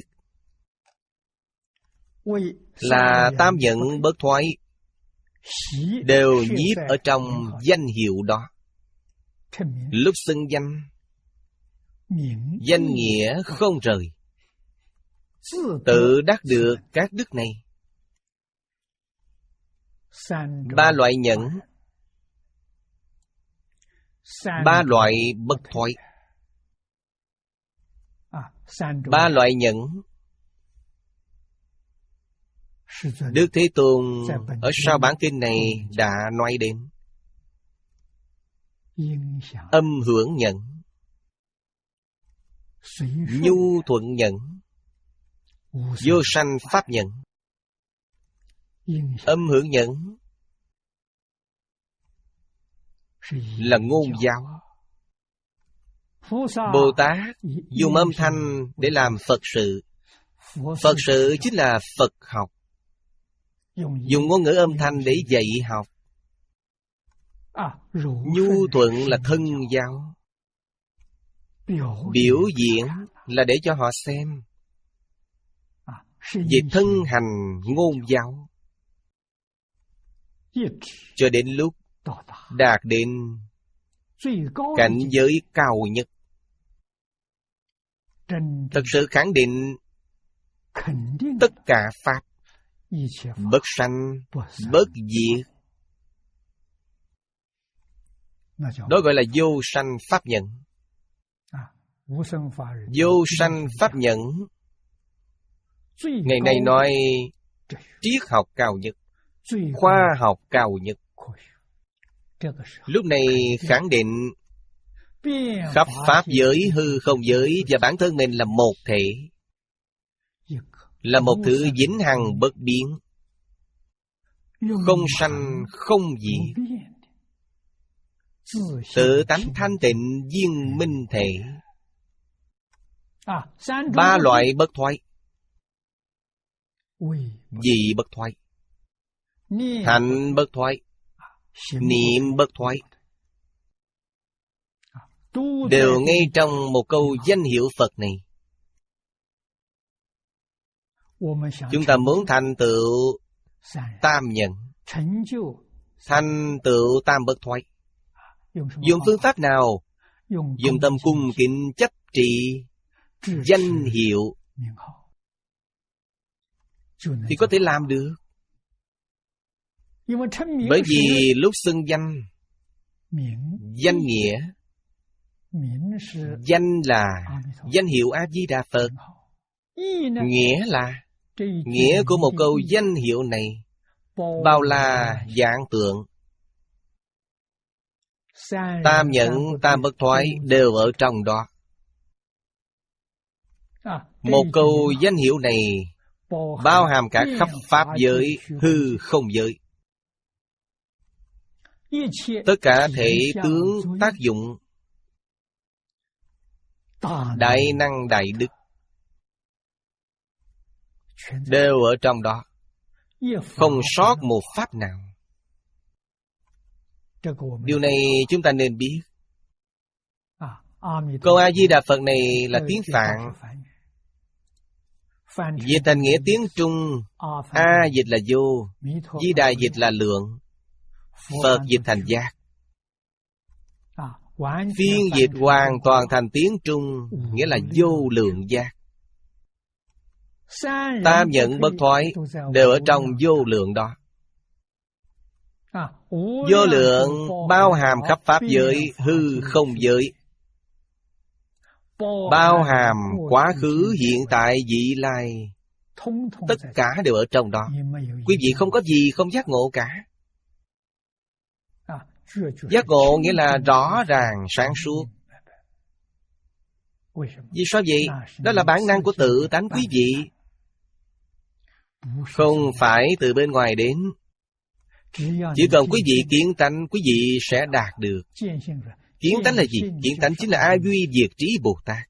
là tam nhận bất thoái, đều nhiếp ở trong danh hiệu đó. Lúc xưng danh, danh nghĩa không rời, tự đắc được các đức này. Ba loại nhẫn, ba loại bất thoái. Ba loại nhẫn Đức Thế Tôn ở sau bản kinh này đã nói đến. Âm hưởng nhẫn, nhu thuận nhẫn, vô sanh pháp nhẫn. Âm hưởng nhẫn là ngôn giáo. Bồ Tát dùng âm thanh để làm Phật sự. Phật sự chính là Phật học. Dùng ngôn ngữ âm thanh để dạy học. Nhu thuận là thân giáo. Biểu diễn là để cho họ xem. Về thân hành ngôn giáo, cho đến lúc đạt đến cảnh giới cao nhất, thật sự khẳng định tất cả pháp bất sanh bất diệt, đó gọi là vô sanh pháp nhẫn. Vô sanh pháp nhẫn ngày nay nói triết học cao nhất, khoa học cao nhất. Lúc này khẳng định khắp pháp giới, hư không giới và bản thân mình là một thể, là một thứ vĩnh hằng bất biến, không sanh không diệt, tự tánh thanh tịnh viên minh thể. Ba loại bất thoái. Vị bất thoái, hạnh bất thoái, niệm bất thoái, đều ngay trong một câu danh hiệu Phật này. Chúng ta muốn thành tựu tam nhận, thành tựu tam bất thoái, dùng phương pháp nào? Dùng tâm cung kính chấp trì danh hiệu thì có thể làm được. Bởi vì lúc xưng danh, danh nghĩa, danh là danh hiệu A-di-đà Phật, nghĩa là nghĩa của một câu danh hiệu này bao la vạn tượng. Tam nhận, tam bất thoái đều ở trong đó. Một câu danh hiệu này bao hàm cả khắp pháp giới, hư không giới. Tất cả thể tướng tác dụng, đại năng đại đức đều ở trong đó, không sót một pháp nào. Điều này chúng ta nên biết. Câu A-di-đà Phật này là tiếng Phạn, dịch thành nghĩa tiếng Trung. A dịch là vô, Di Đà dịch là lượng, Phật dịch thành giác. Phiên dịch hoàn toàn thành tiếng Trung, nghĩa là vô lượng giác. Tam nhận bất thoái đều ở trong vô lượng đó. Vô lượng bao hàm khắp pháp giới, hư không giới, bao hàm quá khứ, hiện tại, vị lai, tất cả đều ở trong đó. Quý vị không có gì không giác ngộ cả. Giác ngộ nghĩa là rõ ràng, sáng suốt. Vì sao vậy? Đó là bản năng của tự tánh quý vị, không phải từ bên ngoài đến. Chỉ cần quý vị kiến tánh, quý vị sẽ đạt được. Kiến tánh là gì? Kiến tánh chính là A Duy Diệt Trí Bồ Tát.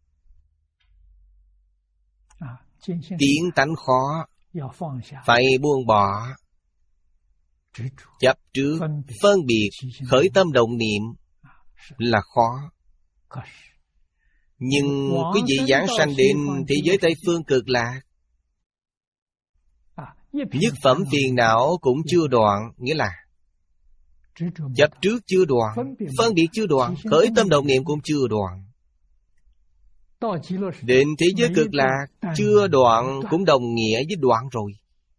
Kiến tánh khó, phải buông bỏ chấp trước, phân biệt, khởi tâm động niệm là khó. Nhưng quý vị giảng sanh đến thế giới Tây Phương Cực Lạc, nhất phẩm phiền não cũng chưa đoạn, nghĩa là chấp trước chưa đoạn, phân biệt chưa đoạn, khởi tâm động niệm cũng chưa đoạn. Đến thế giới Cực Lạc chưa đoạn cũng đồng nghĩa với đoạn rồi.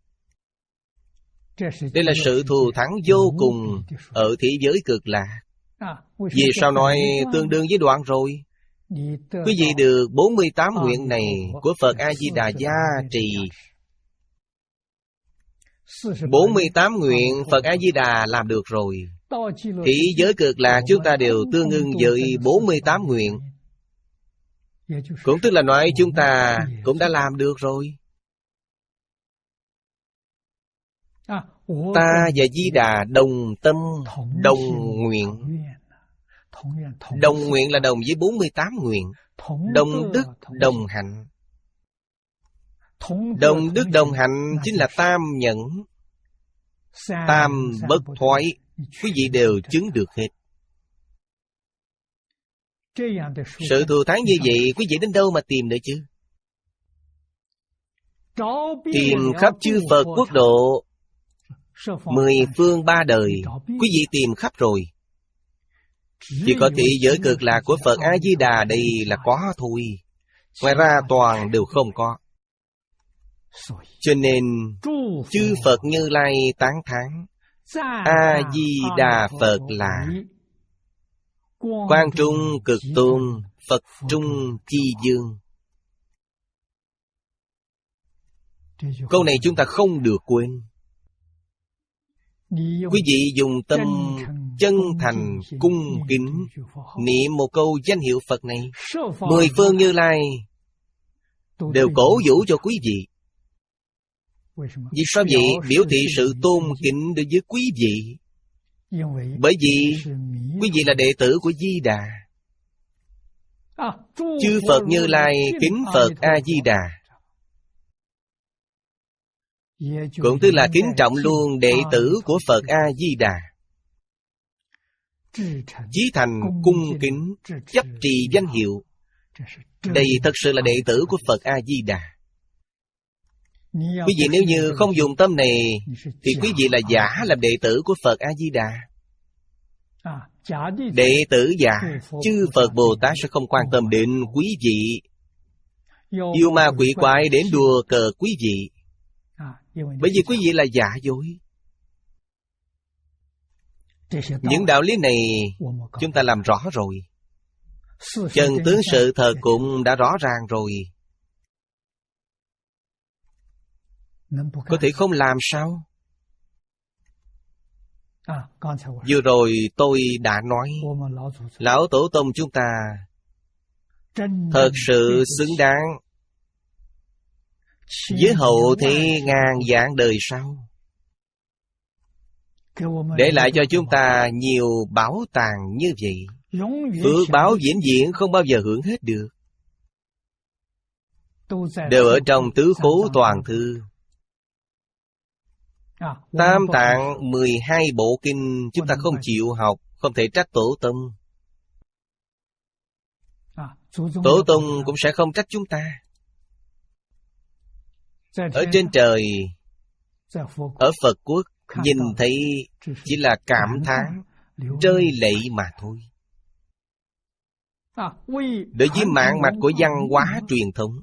Đây là sự thù thắng vô cùng ở thế giới Cực Lạc. Vì sao nói tương đương với đoạn rồi? Quý vị được bốn mươi tám nguyện này của Phật A-di-đà gia trì. bốn mươi tám nguyện Phật A-di-đà làm được rồi. Thế giới Cực Lạc chúng ta đều tương ưng với bốn mươi tám nguyện. Cũng tức là nói chúng ta cũng đã làm được rồi. Ta và Di Đà đồng tâm, đồng nguyện. Đồng nguyện là đồng với bốn mươi tám nguyện. Đồng đức, đồng hạnh. Đồng đức, đồng hạnh chính là tam nhẫn, tam bất thoái. Quý vị đều chứng được hết. Sự thù thắng như vậy, quý vị đến đâu mà tìm nữa chứ? Tìm khắp chư Phật quốc độ, mười phương ba đời, quý vị tìm khắp rồi. Chỉ có thế giới Cực Lạc của Phật A-di-đà đây là có thôi. Ngoài ra toàn đều không có. Cho nên chư Phật Như Lai tán thán A-di-đà Phật là Quang Trung Cực Tôn, Phật Trung Chi Dương. Câu này chúng ta không được quên. Quý vị dùng tâm chân thành cung kính niệm một câu danh hiệu Phật này, mười phương Như Lai đều cổ vũ cho quý vị. Vì sao vậy? Biểu thị sự tôn kính đối với quý vị. Bởi vì quý vị là đệ tử của Di Đà. Chư Phật Như Lai kính Phật A-di-đà, cũng tức là kính trọng luôn đệ tử của Phật A-di-đà. Chí thành cung kính chấp trì danh hiệu, đây thật sự là đệ tử của Phật A-di-đà. Quý vị nếu như không dùng tâm này thì quý vị là giả làm đệ tử của Phật A-di-đà. Đệ tử giả, chư Phật Bồ Tát sẽ không quan tâm đến quý vị. Yêu ma quỷ quái đến đùa cợt quý vị, bởi vì quý vị là giả dối. Những đạo lý này chúng ta làm rõ rồi. Chân tướng sự thật cũng đã rõ ràng rồi. Có thể không làm sao? Vừa rồi tôi đã nói, Lão Tổ Tông chúng ta thật sự xứng đáng với hậu thế ngàn vạn đời sau, để lại cho chúng ta nhiều bảo tàng như vậy. Phước báo vĩnh viễn không bao giờ hưởng hết được, đều ở trong tứ khố toàn thư. Tam tạng mười hai bộ kinh chúng ta không chịu học, không thể trách Tổ Tông. Tổ Tông cũng sẽ không trách chúng ta. Ở trên trời, ở Phật quốc, nhìn thấy chỉ là cảm thán, rơi lệ mà thôi. Đối với mạng mạch của văn hóa truyền thống,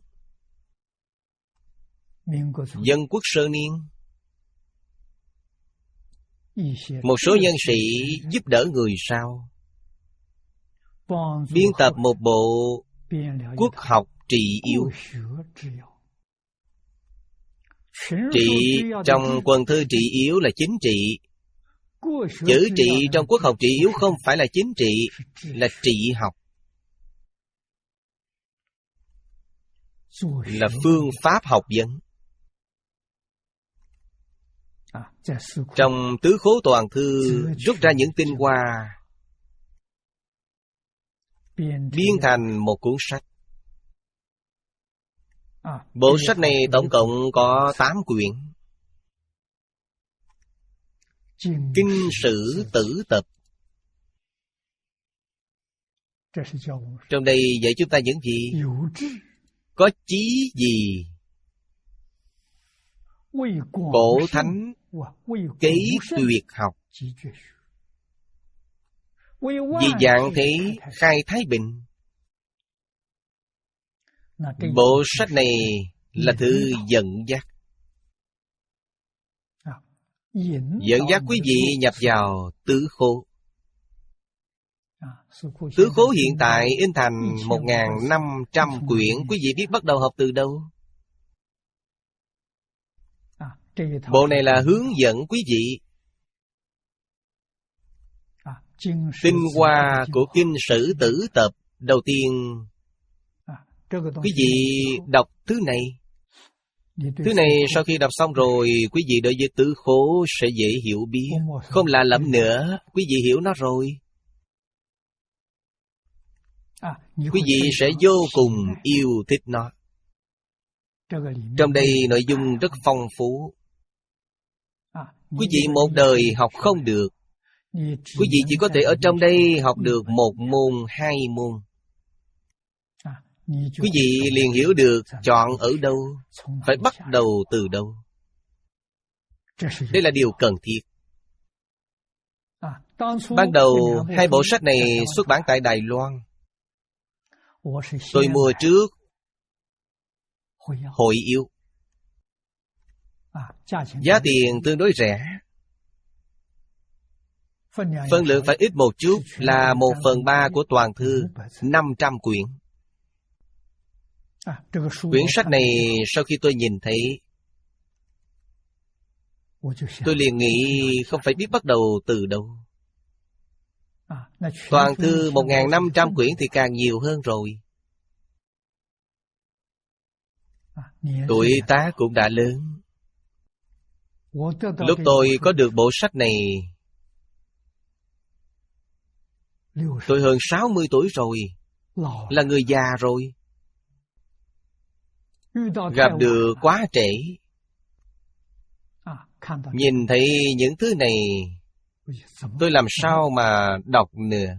Dân quốc sơ niên, một số nhân sĩ giúp đỡ người sau, biên tập một bộ quốc học trị yếu. Trị trong quần thư trị yếu là chính trị. Chữ trị trong quốc học trị yếu không phải là chính trị, là trị học, là phương pháp học vấn. Trong tứ khố toàn thư rút ra những tinh hoa, biên thành một cuốn sách. Bộ sách này tổng cộng có tám quyển. Kinh sử tử tập. Trong đây dạy chúng ta những gì? Có chí gì? Cổ thánh kế tuyệt học, vì dạng thế khai thái bình. Bộ sách này là thư dẫn dắt, dẫn dắt quý vị nhập vào tứ khố. Tứ khố hiện tại in thành một nghìn năm trăm quyển. Quý vị biết bắt đầu học từ đâu? Bộ này là hướng dẫn quý vị. Tinh hoa của kinh sử tử tập. Đầu tiên, quý vị đọc thứ này. Thứ này sau khi đọc xong rồi, quý vị đối với tứ khố sẽ dễ hiểu biết, không lạ lẫm nữa. Quý vị hiểu nó rồi, quý vị sẽ vô cùng yêu thích nó. Trong đây nội dung rất phong phú. Quý vị một đời học không được. Quý vị chỉ có thể ở trong đây học được một môn, hai môn. Quý vị liền hiểu được chọn ở đâu, phải bắt đầu từ đâu. Đây là điều cần thiết. Ban đầu hai bộ sách này xuất bản tại Đài Loan. Tôi mua trước Hội Yếu, giá tiền tương đối rẻ. Phân lượng phải ít một chút, là một phần ba của toàn thư, năm trăm quyển. Quyển sách này sau khi tôi nhìn thấy, tôi liền nghĩ không phải biết bắt đầu từ đâu. Toàn thư một nghìn năm trăm quyển thì càng nhiều hơn rồi. Tuổi tác cũng đã lớn. Lúc tôi có được bộ sách này, tôi hơn sáu mươi tuổi rồi, là người già rồi. Gặp được quá trễ. Nhìn thấy những thứ này, tôi làm sao mà đọc nữa.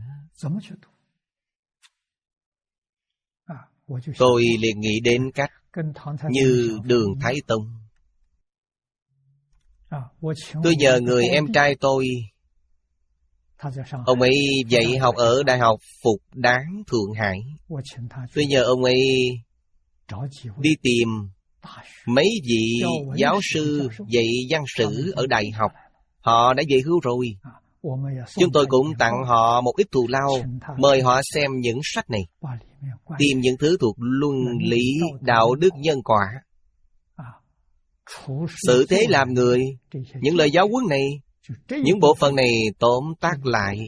Tôi liền nghĩ đến cách như Đường Thái Tông. Tôi nhờ người em trai tôi, ông ấy dạy học ở Đại học Phục Đáng, Thượng Hải. Tôi nhờ ông ấy đi tìm mấy vị giáo sư dạy văn sử ở đại học. Họ đã về hưu rồi. Chúng tôi cũng tặng họ một ít thù lao, mời họ xem những sách này, tìm những thứ thuộc luân lý, đạo đức, nhân quả, xử thế làm người. Những lời giáo huấn này, những bộ phận này tóm tắt lại,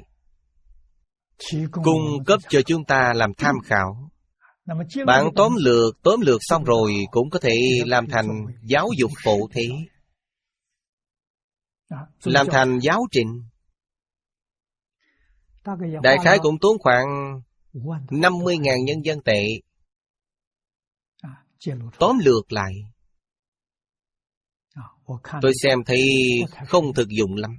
cung cấp cho chúng ta làm tham khảo. Bạn tóm lược, tóm lược xong rồi cũng có thể làm thành giáo dục phổ thế, làm thành giáo trình. Đại khái cũng tốn khoảng năm mươi nghìn nhân dân tệ. Tóm lược lại, tôi xem thấy không thực dụng lắm.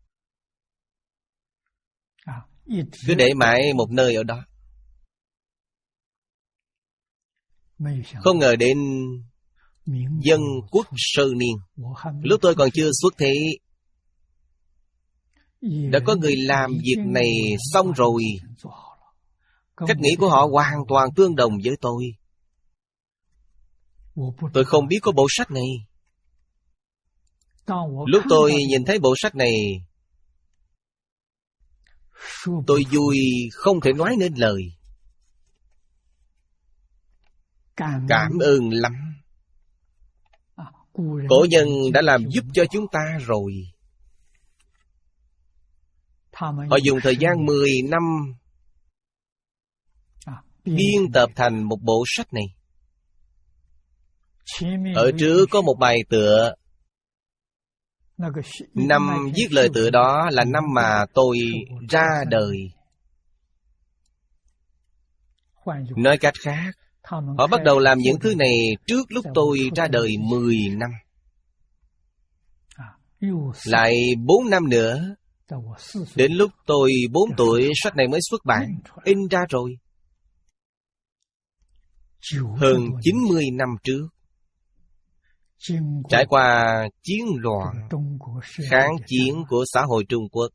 Cứ để mãi một nơi ở đó. Không ngờ đến Dân Quốc sơ niên, lúc tôi còn chưa xuất thế, đã có người làm việc này xong rồi. Cách nghĩ của họ hoàn toàn tương đồng với tôi. Tôi không biết có bộ sách này. Lúc tôi nhìn thấy bộ sách này, tôi vui không thể nói nên lời. Cảm ơn lắm. Cổ nhân đã làm giúp cho chúng ta rồi. Họ dùng thời gian mười năm biên tập thành một bộ sách này. Ở trước có một bài tựa. Năm viết lời tựa đó là năm mà tôi ra đời. Nói cách khác, họ bắt đầu làm những thứ này trước lúc tôi ra đời mười năm. Lại bốn năm nữa, đến lúc tôi bốn tuổi, sách này mới xuất bản, in ra rồi. Hơn chín mươi năm trước, trải qua chiến loạn, kháng chiến của xã hội Trung Quốc,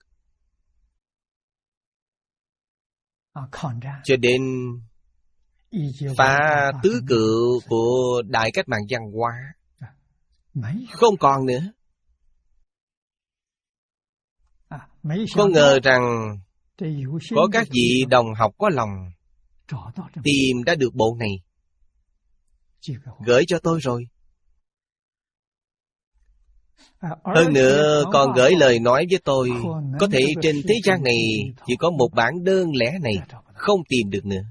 cho đến phá tứ cựu của đại cách mạng văn hóa, không còn nữa. Không ngờ rằng có các vị đồng học có lòng tìm ra được bộ này, gửi cho tôi rồi. Hơn nữa còn gửi lời nói với tôi, có thể trên thế gian này chỉ có một bản đơn lẻ này, không tìm được nữa.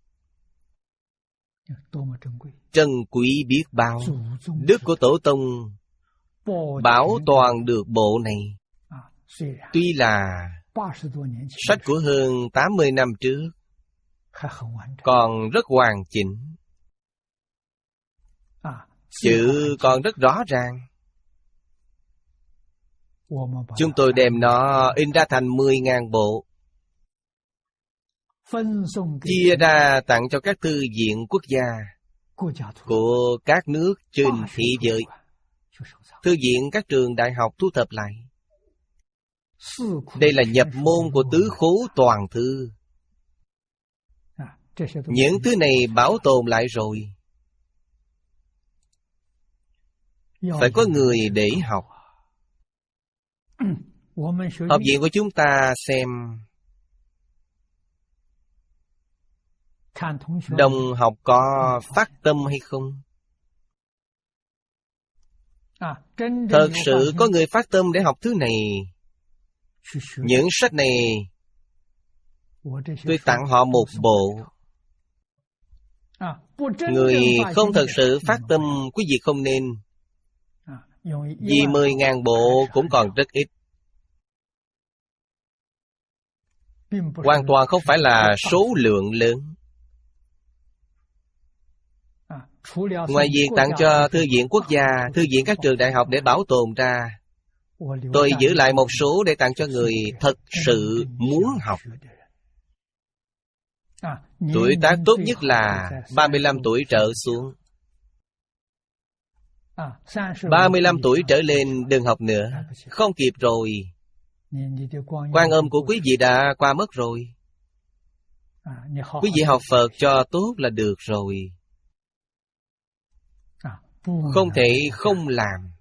Trân quý biết bao. Đức của Tổ tông bảo toàn được bộ này. Tuy là sách của hơn tám mươi năm trước, còn rất hoàn chỉnh, chữ còn rất rõ ràng. Chúng tôi đem nó in ra thành mười ngàn bộ, chia ra tặng cho các thư viện quốc gia của các nước trên thế giới. Thư viện các trường đại học thu thập lại. Đây là nhập môn của tứ khố toàn thư. Những thứ này bảo tồn lại rồi, phải có người để học. Học viện của chúng ta xem đồng học có phát tâm hay không. Thật sự có người phát tâm để học thứ này. Những sách này tôi tặng họ một bộ. Người không thật sự phát tâm, quý vị không nên. Vì mười ngàn bộ cũng còn rất ít. Hoàn toàn không phải là số lượng lớn. Ngoài việc tặng cho thư viện quốc gia, thư viện các trường đại học để bảo tồn ra, tôi giữ lại một số để tặng cho người thật sự muốn học. Tuổi tác tốt nhất là ba mươi lăm tuổi trở xuống.
ba mươi lăm tuổi trở lên đừng học nữa. Không kịp rồi. Quan âm của quý vị đã qua mất rồi. Quý vị học Phật cho tốt là được rồi. Không thể không làm.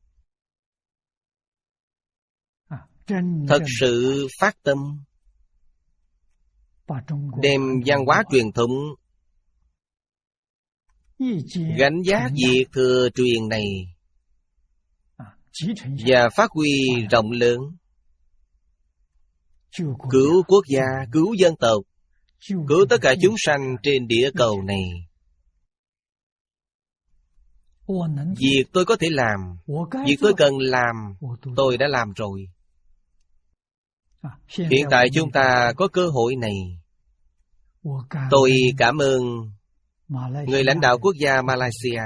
Thật sự phát tâm đem văn hóa truyền thống gánh vác việc thừa truyền này và phát huy rộng lớn, cứu quốc gia, cứu dân tộc, cứu tất cả chúng sanh trên địa cầu này. Việc tôi có thể làm, việc tôi cần làm, tôi đã làm rồi. Hiện tại chúng ta có cơ hội này. Tôi cảm ơn người lãnh đạo quốc gia Malaysia.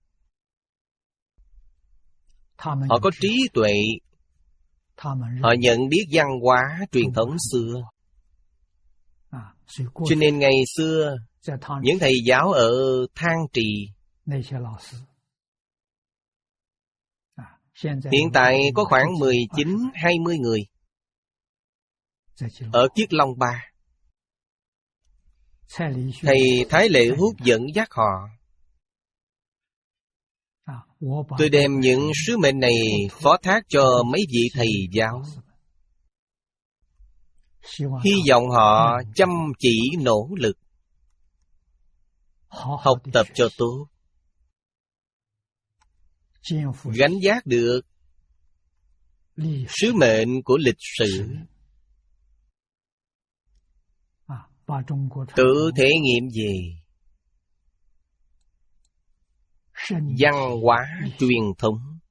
Họ có trí tuệ. Họ nhận biết văn hóa truyền thống xưa. Cho nên ngày xưa, những thầy giáo ở Thang Trì, hiện tại có khoảng mười chín hai mươi người. Ở Kiết Long Ba, thầy Thái Lệ Hút dẫn dắt họ. Tôi đem những sứ mệnh này phó thác cho mấy vị thầy giáo. Hy vọng họ chăm chỉ nỗ lực, học tập cho tốt, gánh vác được sứ mệnh của lịch sử, tự thể nghiệm về văn hóa truyền thống.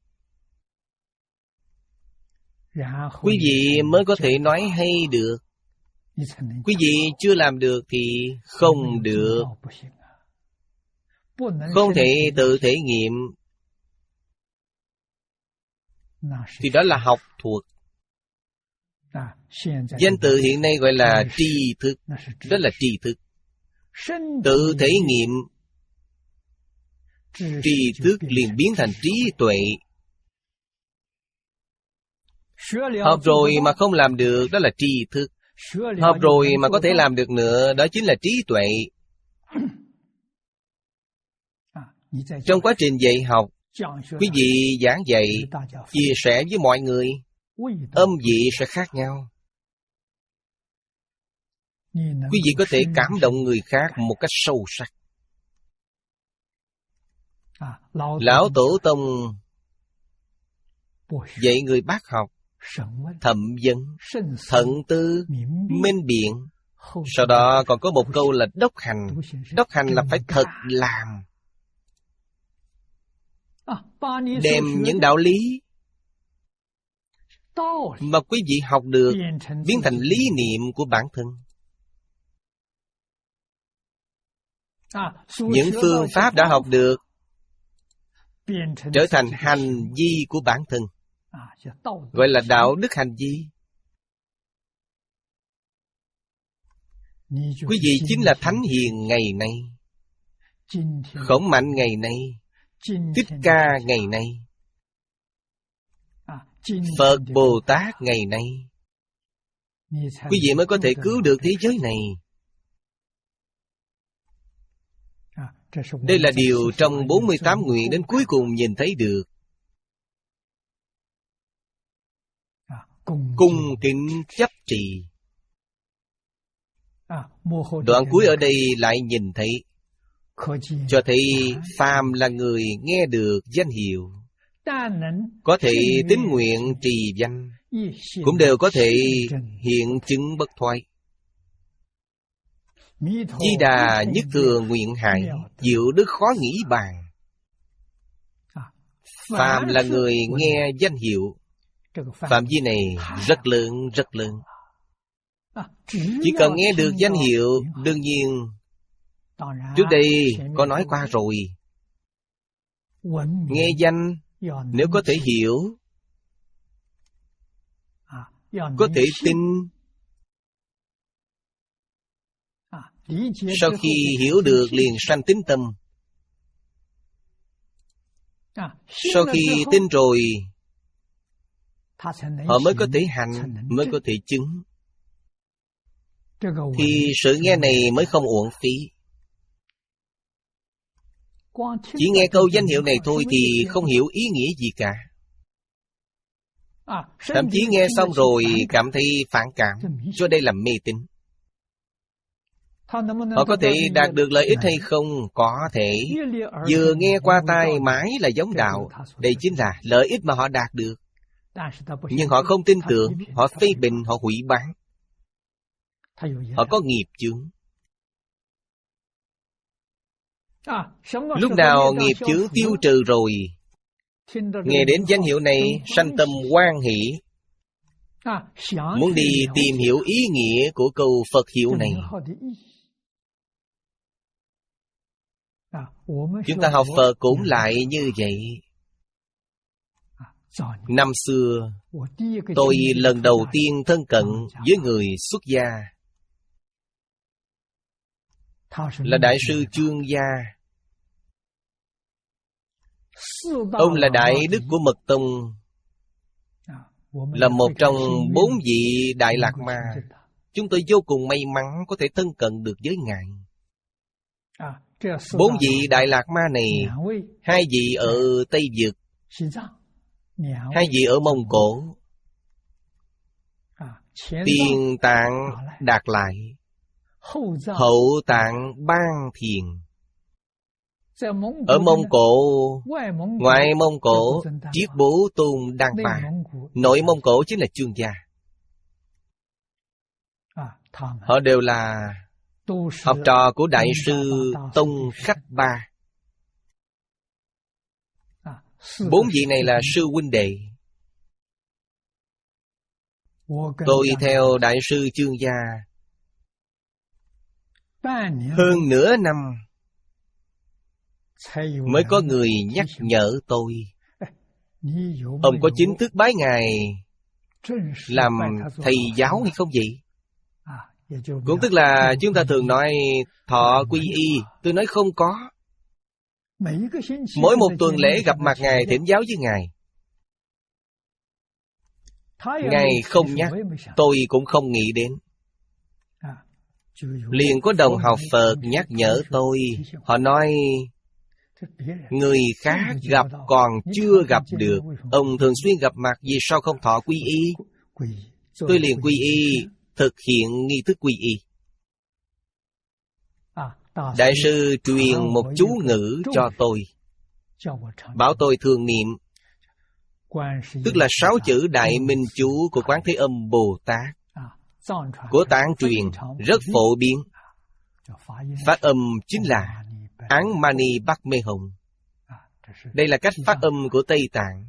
Quý vị mới có thể nói hay được. Quý vị chưa làm được thì không được. Không thể tự thể nghiệm thì đó là học thuộc. Danh từ hiện nay gọi là tri thức. Đó là tri thức. Tự thể nghiệm, tri thức liền biến thành trí tuệ. Học rồi mà không làm được, đó là tri thức. Học rồi mà có thể làm được nữa, đó chính là trí tuệ. Trong quá trình dạy học, quý vị giảng dạy, chia sẻ với mọi người, âm vị sẽ khác nhau. Quý vị có thể cảm động người khác một cách sâu sắc. Lão Tổ Tông dạy người bác học thậm vấn, thận tư, minh biện. Sau đó còn có một câu là đốc hành. Đốc hành là phải thật làm. Đem những đạo lý mà quý vị học được biến thành lý niệm của bản thân. Những phương pháp đã học được trở thành hành vi của bản thân, gọi là đạo đức hành vi. Quý vị chính là Thánh Hiền ngày nay, Khổng Mạnh ngày nay, Thích Ca ngày nay, Phật Bồ Tát ngày nay. Quý vị mới có thể cứu được thế giới này. Đây là điều trong bốn mươi tám nguyện đến cuối cùng nhìn thấy được. Cung kính chấp trì. Đoạn cuối ở đây lại nhìn thấy, cho thấy phàm là người nghe được danh hiệu, có thể tín nguyện trì danh, cũng đều có thể hiện chứng bất thoái. Di Đà nhất thừa nguyện hại, diệu đức khó nghĩ bàn. Phàm là người nghe danh hiệu, phạm vi này rất lớn, rất lớn. Chỉ cần nghe được danh hiệu, đương nhiên, trước đây có nói qua rồi. Nghe danh, nếu có thể hiểu, có thể tin. Sau khi hiểu được liền sanh tín tâm. Sau khi tin rồi, họ mới có thể hành, mới có thể chứng. Thì sự nghe này mới không uổng phí. Chỉ nghe câu danh hiệu này thôi thì không hiểu ý nghĩa gì cả. Thậm chí nghe xong rồi cảm thấy phản cảm, cho đây là mê tín. Họ có thể đạt được lợi ích hay không? Có thể. Vừa nghe qua tai mãi là giống đạo. Đây chính là lợi ích mà họ đạt được. Nhưng họ không tin tưởng, họ phê bình, họ hủy bán. Họ có nghiệp chướng. Lúc nào nghiệp chướng tiêu trừ rồi, nghe đến danh hiệu này sanh tâm hoan hỷ, muốn đi tìm hiểu ý nghĩa của câu Phật hiệu này. Chúng ta học Phật cũng lại như vậy. Năm xưa, tôi lần đầu tiên thân cận với người xuất gia là Đại sư Chương Gia. Ông là Đại Đức của Mật Tông, là một trong bốn vị Đại Lạc Ma. Chúng tôi vô cùng may mắn có thể thân cận được với Ngài. Bốn vị Đại Lạc Ma này, hai vị ở Tây Vực, hai vị ở Mông Cổ, Tiền Tạng Đạt Lại, Hậu Tạng Ban Thiền. Ở Mông Cổ, ngoại Mông Cổ, Triết Bố Tôn Đăng Bà. Nội Mông Cổ chính là Chương Gia. Họ đều là học trò của Đại sư Tông Khách Ba. Bốn vị này là sư huynh đệ. Tôi theo Đại sư Chương Gia hơn nửa năm mới có người nhắc nhở tôi. Ông có chính thức bái Ngài làm thầy giáo hay không vậy? Cũng tức là chúng ta thường nói thọ quy y. Tôi nói không có. Mỗi một tuần lễ gặp mặt Ngài, thỉnh giáo với Ngài. Ngài không nhắc, tôi cũng không nghĩ đến. Liền có đồng học Phật nhắc nhở tôi. Họ nói người khác gặp còn chưa gặp được, ông thường xuyên gặp mặt, vì sao không thọ quy y? Tôi liền quy y, thực hiện nghi thức quy y. Đại sư truyền một chú ngữ cho tôi, bảo tôi thường niệm, tức là sáu chữ Đại Minh chú của Quán Thế Âm Bồ Tát. Của Tạng truyền rất phổ biến. Phát âm chính là Án Mani Bắc Mê Hồng. Đây là cách phát âm của Tây Tạng.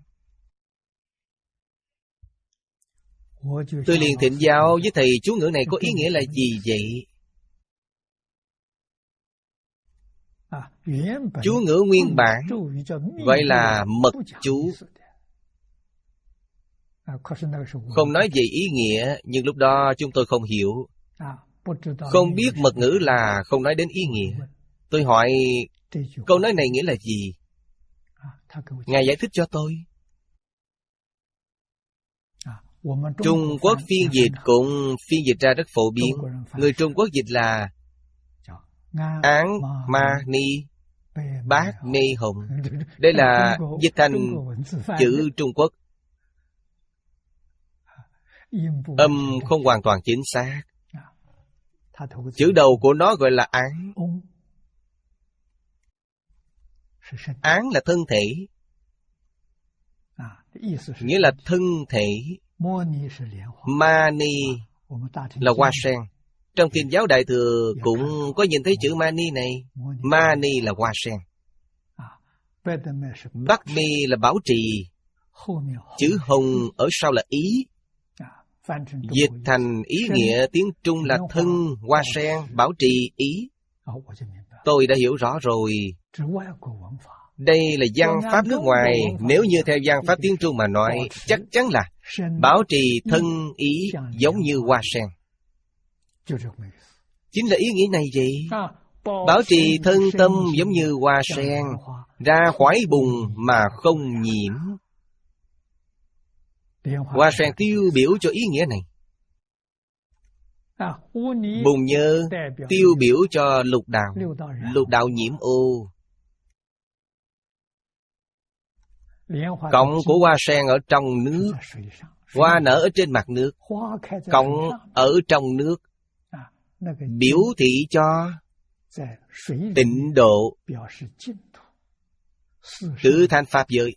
Tôi liền thỉnh giáo với thầy chú ngữ này có ý nghĩa là gì vậy? Chú ngữ nguyên bản gọi là mật chú. Không nói về ý nghĩa, nhưng lúc đó chúng tôi không hiểu. Không biết mật ngữ là không nói đến ý nghĩa. Tôi hỏi câu nói này nghĩa là gì? Ngài giải thích cho tôi. Trung Quốc phiên dịch cũng phiên dịch ra rất phổ biến. Người Trung Quốc dịch là Án Ma Ni Bát Mê Hồng. Đây là dịch thành chữ Trung Quốc. Âm không hoàn toàn chính xác. Chữ đầu của nó gọi là án. Án là thân thể, nghĩa là thân thể. Mani là hoa sen. Trong Kinh giáo Đại Thừa cũng có nhìn thấy chữ Mani này. Mani là hoa sen. Bắc Mi là bảo trì. Chữ Hồng ở sau là ý. Dịch thành ý nghĩa tiếng Trung là thân, hoa sen, bảo trì, ý. Tôi đã hiểu rõ rồi. Đây là văn pháp nước ngoài. Nếu như theo văn pháp tiếng Trung mà nói, chắc chắn là bảo trì thân ý giống như hoa sen. Chính là ý nghĩa này vậy. Bảo trì thân tâm giống như hoa sen. ra khỏi bùn mà không nhiễm. Hoa sen tiêu biểu cho ý nghĩa này. Bùn nhơ tiêu biểu cho lục đạo. Lục đạo nhiễm ô. Cọng của hoa sen ở trong nước, hoa nở ở trên mặt nước, cọng ở trong nước, biểu thị cho tịnh độ, tứ thanh pháp giới.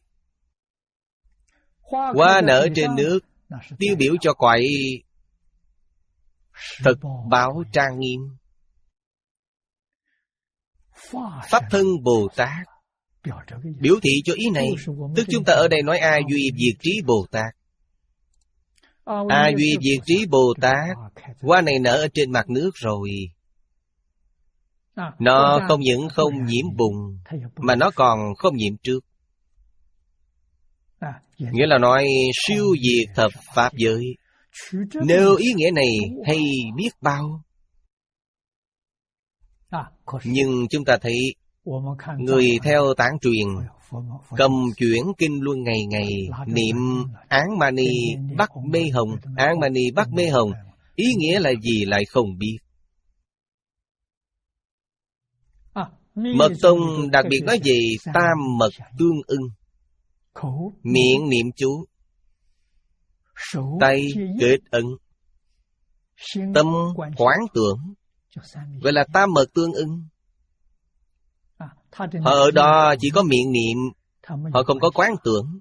Hoa nở trên nước tiêu biểu cho cõi thực báo trang nghiêm. Pháp thân Bồ Tát biểu thị cho ý này. Tức chúng ta ở đây nói A Duy Diệt Trí Bồ Tát. A Duy Diệt Trí Bồ Tát, hoa này nở ở trên mặt nước rồi, nó không những không nhiễm bùn, mà nó còn không nhiễm trước. Nghĩa là nói siêu diệt thập pháp giới. Nếu ý nghĩa này hay biết bao. Nhưng chúng ta thấy người theo tán truyền cầm chuyển kinh luân ngày ngày, niệm Án Mani Bắc Mê Hồng, Án Mani Bắc Mê Hồng, ý nghĩa là gì lại không biết. Mật tông đặc biệt nói về tam mật tương ưng. Miệng niệm chú, tay kết ấn, tâm quán tưởng, gọi là tam mật tương ưng. Họ ở đó chỉ có miệng niệm, họ không có quán tưởng.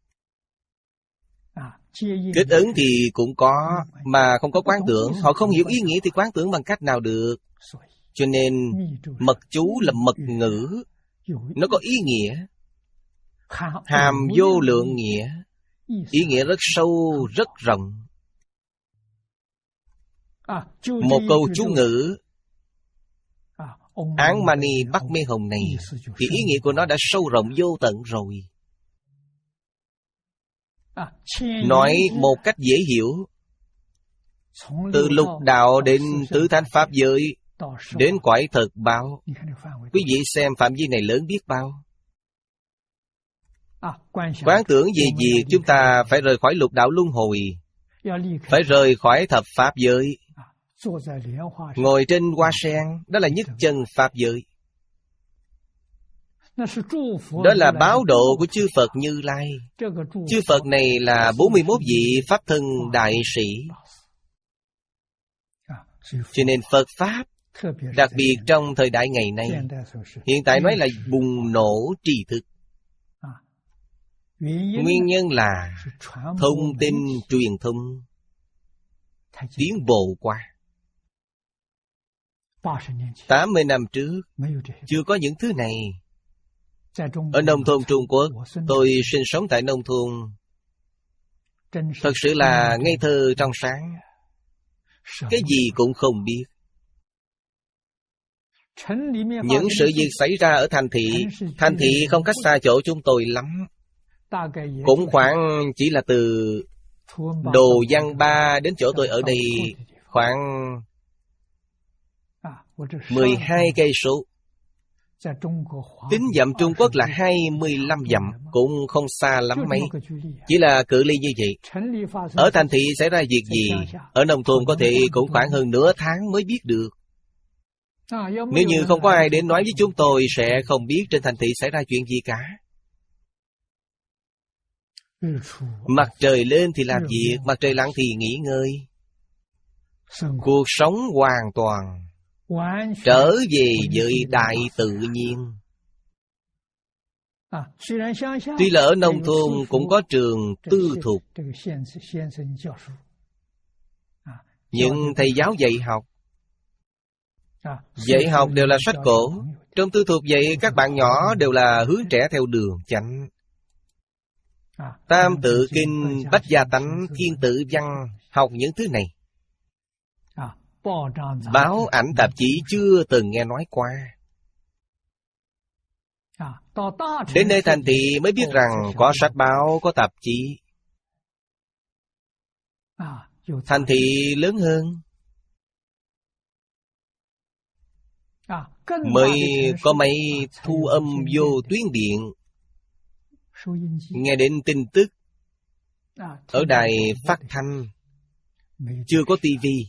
Kết ấn thì cũng có, mà không có quán tưởng. Họ không hiểu ý nghĩa thì quán tưởng bằng cách nào được. Cho nên mật chú là mật ngữ, nó có ý nghĩa, hàm vô lượng nghĩa, ý nghĩa rất sâu, rất rộng. Một câu chú ngữ Án Mani Bắc Mê Hồng này thì ý nghĩa của nó đã sâu rộng vô tận rồi. Nói một cách dễ hiểu, từ lục đạo đến tứ thánh pháp giới, đến cõi thực báo, quý vị xem phạm vi này lớn biết bao. Quán tưởng về việc chúng ta phải rời khỏi lục đạo luân hồi, phải rời khỏi thập pháp giới. Ngồi trên hoa sen, đó là nhất chân pháp giới. Đó là báo độ của chư Phật Như Lai. Chư Phật này là bốn mươi mốt vị Pháp thân đại sĩ. Cho nên Phật Pháp, đặc biệt trong thời đại ngày nay, hiện tại nói là bùng nổ tri thức. Nguyên nhân là thông tin truyền thông tiến bộ qua. tám mươi năm trước chưa có những thứ này. Ở nông thôn Trung Quốc, tôi sinh sống tại nông thôn, thật sự là ngây thơ trong sáng, cái gì cũng không biết. Những sự việc xảy ra ở thành thị, thành thị không cách xa chỗ chúng tôi lắm, cũng khoảng chỉ là từ Đồ Văn Ba đến chỗ tôi ở đây khoảng mười hai cây số. Tính dặm Trung Quốc là hai mươi lăm dặm, cũng không xa lắm mấy. Chỉ là cự ly như vậy. Ở thành thị xảy ra việc gì, ở nông thôn có thể cũng khoảng hơn nửa tháng mới biết được. Nếu như không có ai đến nói với chúng tôi, sẽ không biết trên thành thị xảy ra chuyện gì cả. Mặt trời lên thì làm việc, mặt trời lặn thì nghỉ ngơi. Cuộc sống hoàn toàn trở về với đại tự nhiên. Tuy là ở nông thôn cũng có trường tư thục, nhưng thầy giáo dạy học Dạy học đều là sách cổ. Trong tư thục dạy các bạn nhỏ đều là hướng trẻ theo đường chánh. Tam tự kinh, Bách gia tánh, Thiên tử văn, học những thứ này. Báo ảnh tạp chí chưa từng nghe nói qua. Đến nơi thành thị mới biết rằng có sách báo, có tạp chí. Thành thị lớn hơn, mới có máy thu âm vô tuyến điện, nghe đến tin tức ở đài phát thanh, chưa có tivi.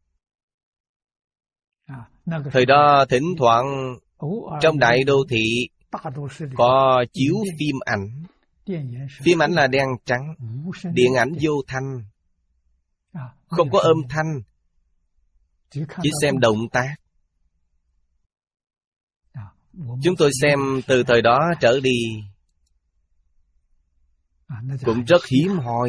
Thời đó thỉnh thoảng trong đại đô thị có chiếu phim ảnh. Phim ảnh là đen trắng, điện ảnh vô thanh, không có âm thanh, chỉ xem động tác. Chúng tôi xem từ thời đó trở đi cũng rất hiếm hoi.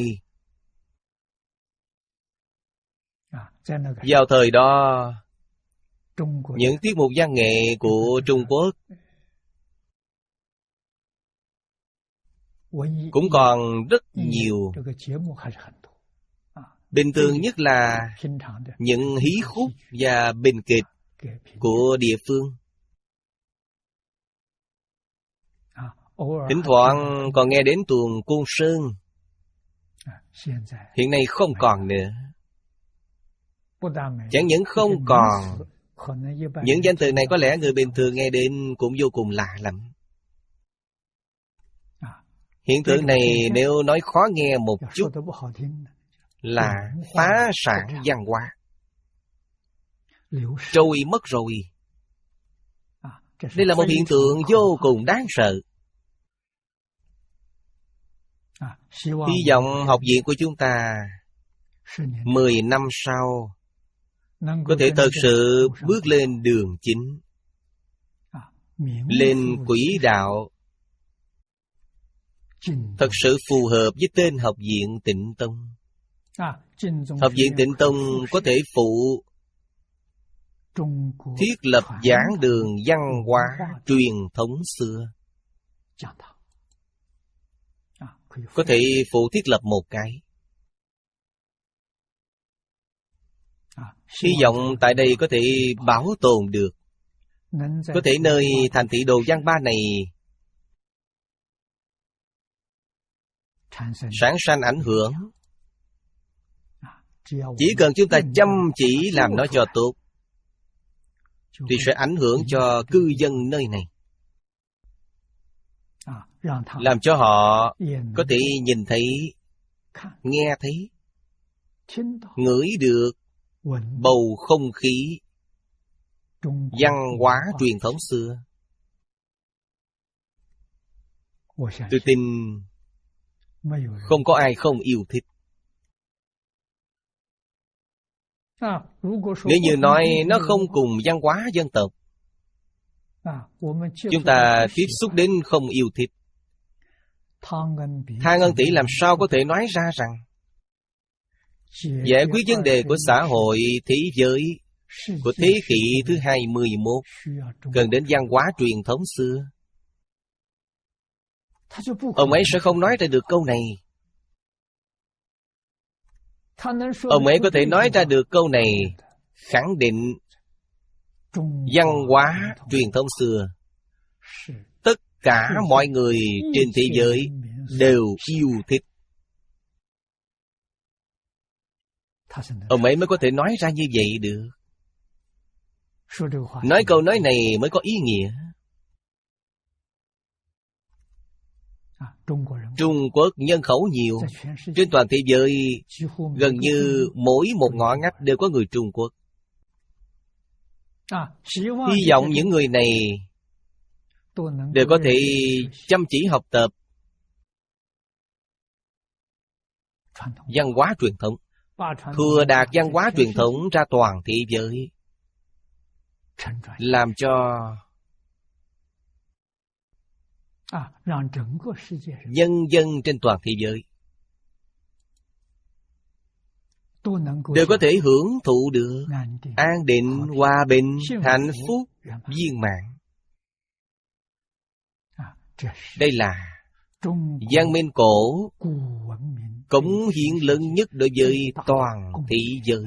Vào thời đó, những tiết mục văn nghệ của Trung Quốc cũng còn rất nhiều. Bình thường nhất là những hí khúc và bình kịch của địa phương. Thỉnh thoảng còn nghe đến tuồng Côn Sơn. Hiện nay không còn nữa. Chẳng những không còn, những danh từ này có lẽ người bình thường nghe đến cũng vô cùng lạ lắm. Hiện tượng này nếu nói khó nghe một chút là phá sản văn hóa, trôi mất rồi. Đây là một hiện tượng vô cùng đáng sợ. Hy vọng học viện của chúng ta mười năm sau có thể thật sự bước lên đường chính, lên quỹ đạo, thật sự phù hợp với tên Học viện Tịnh Tông. Học viện Tịnh Tông có thể phụ thiết lập giảng đường văn hóa truyền thống xưa. Có thể phụ thiết lập một cái. Hy vọng tại đây có thể bảo tồn được. Có thể nơi thành thị Đồ Văn Ba này sản sanh ảnh hưởng. Chỉ cần chúng ta chăm chỉ làm nó cho tốt thì sẽ ảnh hưởng cho cư dân nơi này, làm cho họ có thể nhìn thấy, nghe thấy, ngửi được bầu không khí văn hóa truyền thống xưa. Tôi tin không có ai không yêu thích. Nếu như nói nó không cùng văn hóa dân tộc, chúng ta tiếp xúc đến không yêu thích. Thang Ân Tỷ làm sao có thể nói ra rằng giải quyết vấn đề của xã hội thế giới của thế kỷ thứ hai mươi mốt cần đến văn hóa truyền thống xưa? Ông ấy sẽ không nói ra được câu này. Ông ấy có thể nói ra được câu này, khẳng định văn hóa truyền thống xưa tất cả mọi người trên thế giới đều yêu thích. Ông ấy mới có thể nói ra như vậy được. Nói câu nói này mới có ý nghĩa. Trung Quốc nhân khẩu nhiều, trên toàn thế giới gần như mỗi một ngõ ngách đều có người Trung Quốc. Hy vọng những người này đều có thể chăm chỉ học tập văn hóa truyền thống, thừa đạt văn hóa truyền thống ra toàn thế giới, làm cho nhân dân trên toàn thế giới đều có thể hưởng thụ được an định, hòa bình, hạnh phúc, viên mãn. Đây là văn minh cổ cống hiến lớn nhất đối với toàn thế giới.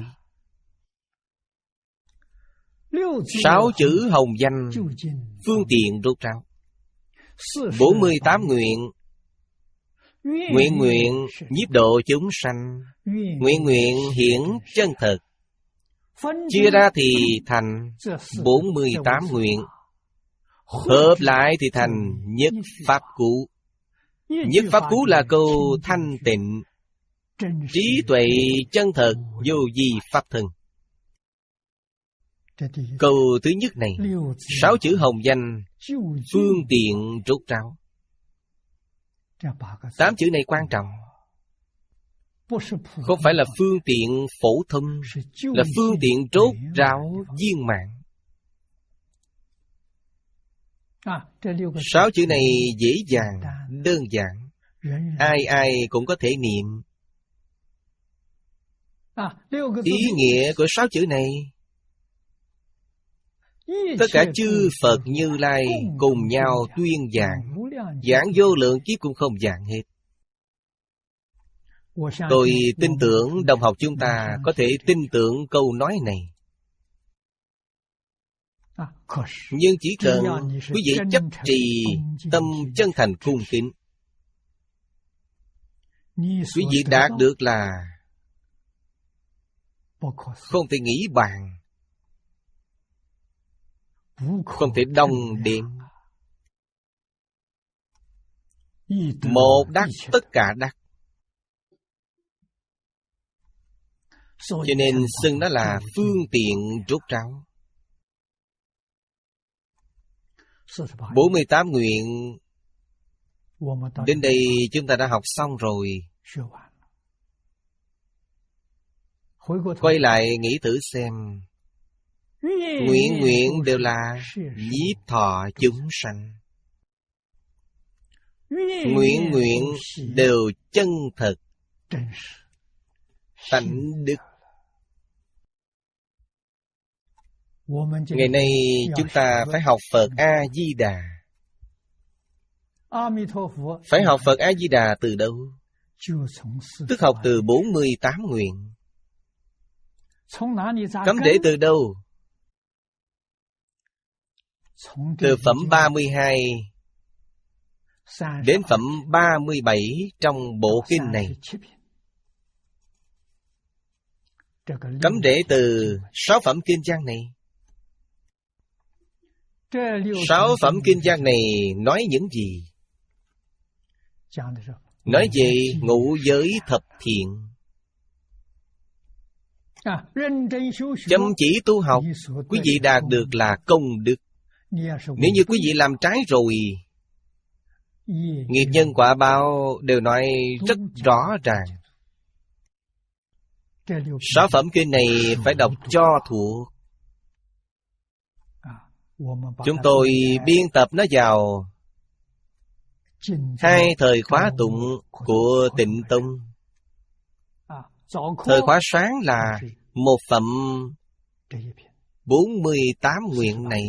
Sáu chữ hồng danh, phương tiện rốt ráo. Bốn mươi tám nguyện. Nguyện nguyện nhiếp độ chúng sanh, nguyện nguyện hiển chân thật. Chia ra thì thành bốn mươi tám nguyện. Hợp lại thì thành nhất pháp cú. Nhất pháp cú là câu thanh tịnh, trí tuệ chân thật, vô vi pháp thân. Câu thứ nhất này, sáu chữ hồng danh, phương tiện rốt ráo. Tám chữ này quan trọng. Không phải là phương tiện phổ thông, là phương tiện rốt ráo viên mãn. Sáu chữ này dễ dàng, đơn giản, ai ai cũng có thể niệm. Ý nghĩa của sáu chữ này, tất cả chư Phật Như Lai cùng nhau tuyên giảng, giảng vô lượng kiếp cũng không giảng hết. Tôi tin tưởng đồng học chúng ta có thể tin tưởng câu nói này. Nhưng chỉ cần quý vị chấp trì tâm chân thành cung kính, quý vị đạt được là không thể nghĩ bàn, không thể đong đếm. Một đắc tất cả đắc. Cho nên xưng nó là phương tiện rốt ráo. bốn mươi tám nguyện đến đây chúng ta đã học xong rồi. Quay lại nghĩ thử xem, nguyện nguyện đều là nhiếp thọ chúng sanh. Nguyện nguyện đều chân thật, tánh đức. Ngày nay chúng ta phải học Phật A-di-đà. Phải học Phật A-di-đà từ đâu? Tức học từ bốn mươi tám nguyện. Cắm rễ từ đâu? Từ phẩm ba mươi hai đến phẩm ba mươi bảy trong bộ kinh này. Cắm rễ từ sáu phẩm kinh văn này. Sáu phẩm kinh văn này nói những gì? Nói về ngũ giới thập thiện. Chăm chỉ tu học, quý vị đạt được là công đức. Nếu như quý vị làm trái rồi, nghiệp nhân quả báo đều nói rất rõ ràng. Sáu phẩm kinh này phải đọc cho thuộc. Chúng tôi biên tập nó vào hai thời khóa tụng của Tịnh Tông. Thời khóa sáng là một phẩm bốn mươi tám nguyện này.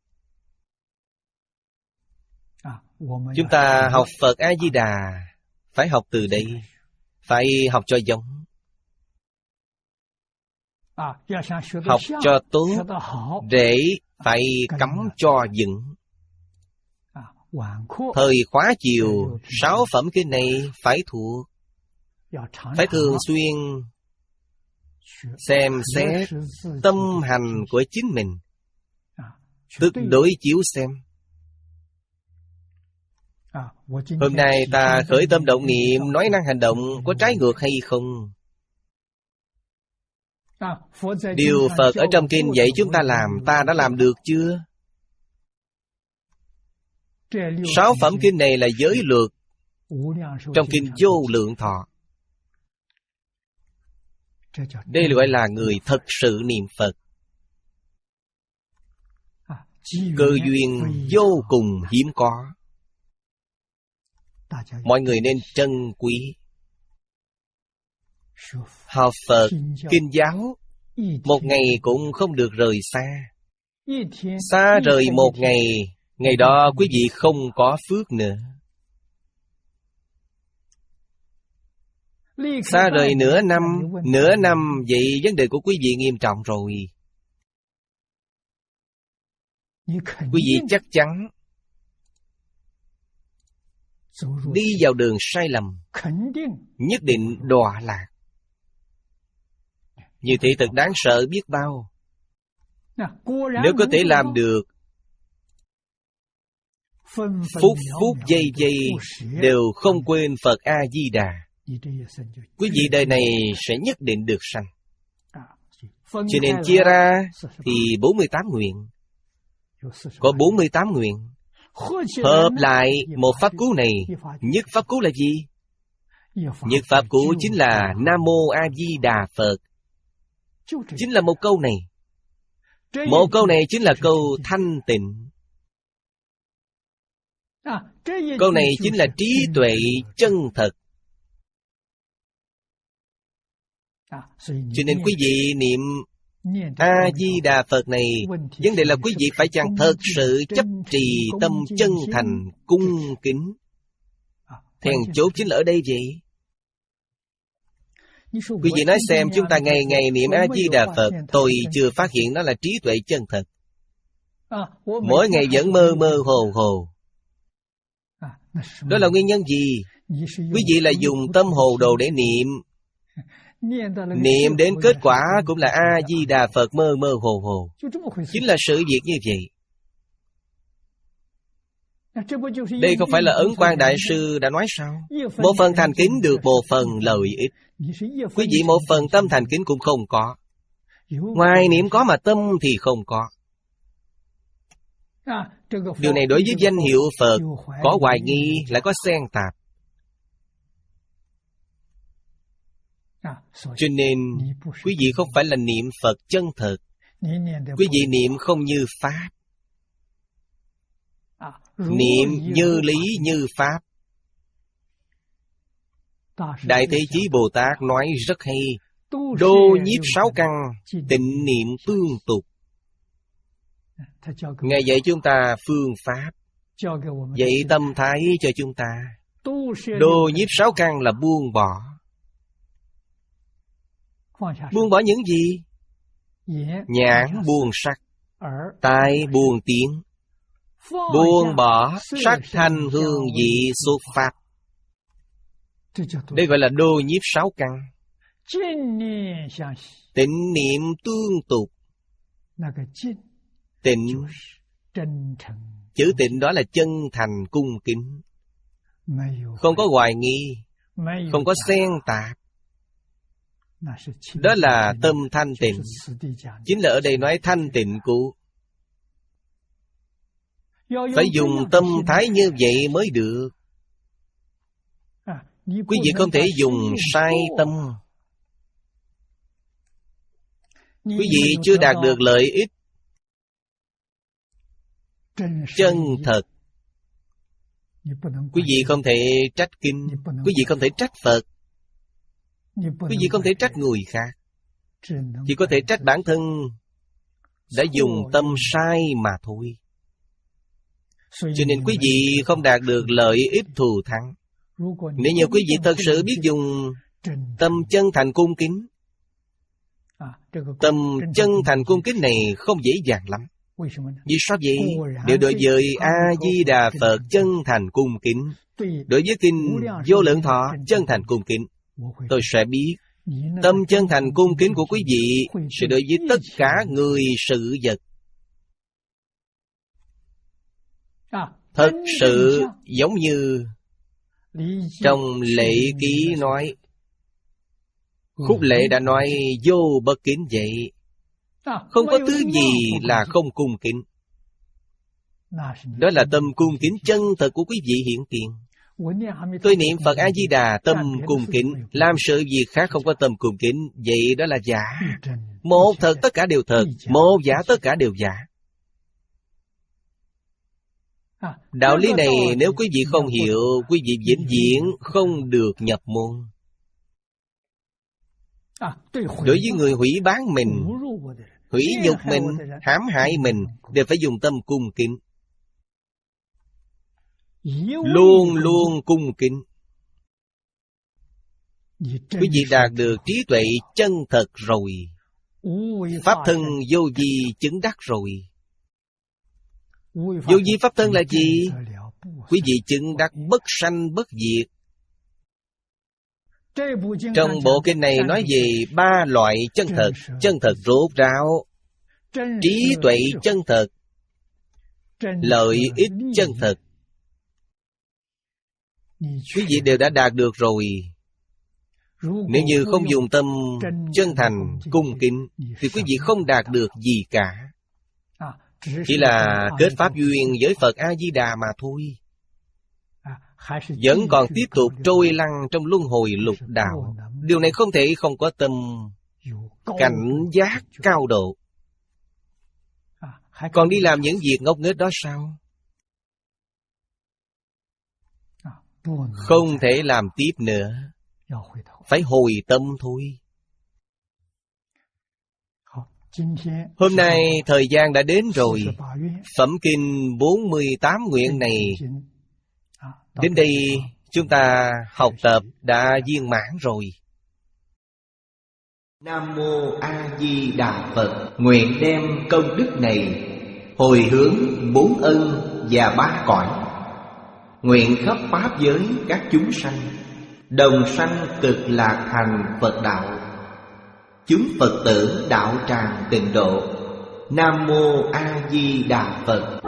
Chúng ta học Phật A-di-đà phải học từ đây, phải học cho giống, học cho tốt, để phải cắm cho vững. Thời khóa chiều, sáu phẩm kinh này phải thuộc, phải thường xuyên xem xét tâm hành của chính mình, tức đối chiếu xem. Hôm nay ta khởi tâm động niệm, nói năng hành động có trái ngược hay không? Điều Phật ở trong kinh dạy chúng ta làm, ta đã làm được chưa? Sáu phẩm kinh này là giới luật trong kinh Vô Lượng Thọ. Đây gọi là người thật sự niệm Phật. Cơ duyên vô cùng hiếm có. Mọi người nên trân quý. Học Phật, kinh giáo, một ngày cũng không được rời xa. Xa rời một ngày, ngày đó quý vị không có phước nữa. Xa rời nửa năm, nửa năm vậy vấn đề của quý vị nghiêm trọng rồi. Quý vị chắc chắn đi vào đường sai lầm, nhất định đọa lạc. Như thế thật đáng sợ biết bao. Nếu có thể làm được, phút phút giây giây đều không quên Phật A-di-đà, quý vị đời này sẽ nhất định được sanh. Cho nên chia ra thì bốn mươi tám nguyện. Có bốn mươi tám nguyện. Hợp lại một pháp cú này, nhất pháp cú là gì? Nhất pháp cú chính là Nam Mô A Di Đà Phật. Chính là một câu này. Một câu này chính là câu thanh tịnh. Câu này chính là trí tuệ chân thật. Cho nên quý vị niệm A-di-đà Phật này, vấn đề là quý vị phải chăng thật sự chấp trì tâm chân thành, cung kính. Then chốt chính là ở đây vậy. Quý vị nói xem, chúng ta ngày ngày niệm A-di-đà Phật, tôi chưa phát hiện đó là trí tuệ chân thật. Mỗi ngày vẫn mơ mơ hồ hồ. Đó là nguyên nhân gì? Quý vị là dùng tâm hồ đồ để niệm. Niệm đến kết quả cũng là A-di-đà Phật mơ mơ hồ hồ. Chính là sự việc như vậy. Đây không phải là Ấn Quang Đại Sư đã nói sao? Một phần thành kính được một phần lợi ích. Quý vị một phần tâm thành kính cũng không có. Ngoài niệm có mà tâm thì không có. Điều này đối với danh hiệu Phật có hoài nghi, lại có xen tạp. Cho nên quý vị không phải là niệm Phật chân thật. Quý vị niệm không như Pháp. Niệm như lý như Pháp. Đại Thế Chí Bồ Tát nói rất hay. Đô nhiếp sáu căn, tịnh niệm tương tục. Ngài dạy chúng ta phương pháp, dạy tâm thái cho chúng ta. Đô nhiếp sáu căn là buông bỏ. Buông bỏ những gì? Nhãn buông sắc, tai buông tiếng, buông bỏ sắc thanh hương vị xuất pháp. Đây gọi là đô nhiếp sáu căn. Tịnh niệm tương tục. Tịnh, chữ tịnh đó là chân thành cung kính, không có hoài nghi, không có xen tạp. Đó là tâm thanh tịnh. Chính là ở đây nói thanh tịnh của. Phải dùng tâm thái như vậy mới được. Quý vị không thể dùng sai tâm. Quý vị chưa đạt được lợi ích chân thật. Quý vị không thể trách kinh. Quý vị không thể trách Phật. Quý vị không thể trách người khác. Chỉ có thể trách bản thân đã dùng tâm sai mà thôi. Cho nên quý vị không đạt được lợi ích thù thắng. Nếu như quý vị thật sự biết dùng tâm chân thành cung kính, tâm chân thành cung kính này không dễ dàng lắm. Vì sao vậy? Nếu đối với A-di-đà Phật chân thành cung kính, đối với kinh Vô Lượng Thọ chân thành cung kính, tôi sẽ biết tâm chân thành cung kính của quý vị sẽ đối với tất cả người sự vật. Thật sự giống như trong Lệ Ký nói, Khúc Lệ đã nói vô bất kính vậy. Không có thứ gì là không cung kính. Đó là tâm cung kính chân thật của quý vị hiện tiền. Tôi niệm Phật A-di-đà tâm cung kính, làm sự việc khác không có tâm cung kính, vậy đó là giả. Một thật tất cả đều thật, một giả tất cả đều giả. Đạo lý này nếu quý vị không hiểu, quý vị vĩnh viễn không được nhập môn. Đối với người hủy bán mình, hủy nhục mình, hãm hại mình, đều phải dùng tâm cung kính. Luôn luôn cung kính. Quý vị đạt được trí tuệ chân thật rồi, pháp thân vô vi chứng đắc rồi. Vô vi pháp thân là gì? Quý vị chứng đắc bất sanh bất diệt. Trong bộ kinh này nói về ba loại chân thật. Chân thật rốt ráo, trí tuệ chân thật, lợi ích chân thật. Quý vị đều đã đạt được rồi. Nếu như không dùng tâm chân thành, cung kính, thì quý vị không đạt được gì cả. Chỉ là kết pháp duyên với Phật A-di-đà mà thôi. Vẫn còn tiếp tục trôi lăn trong luân hồi lục đạo. Điều này không thể không có tâm cảnh giác cao độ. Còn đi làm những việc ngốc nghếch đó sao? Không thể làm tiếp nữa. Phải hồi tâm thôi. Hôm nay thời gian đã đến rồi. Phẩm kinh bốn mươi tám nguyện này đến đây chúng ta học tập đã viên mãn rồi.
Nam Mô A Di Đà Phật. Nguyện đem công đức này hồi hướng bốn ân và ba cõi. Nguyện khắp pháp giới các chúng sanh đồng sanh cực lạc thành Phật đạo. Chúng Phật tử đạo tràng tịnh độ. Nam Mô A Di Đà Phật.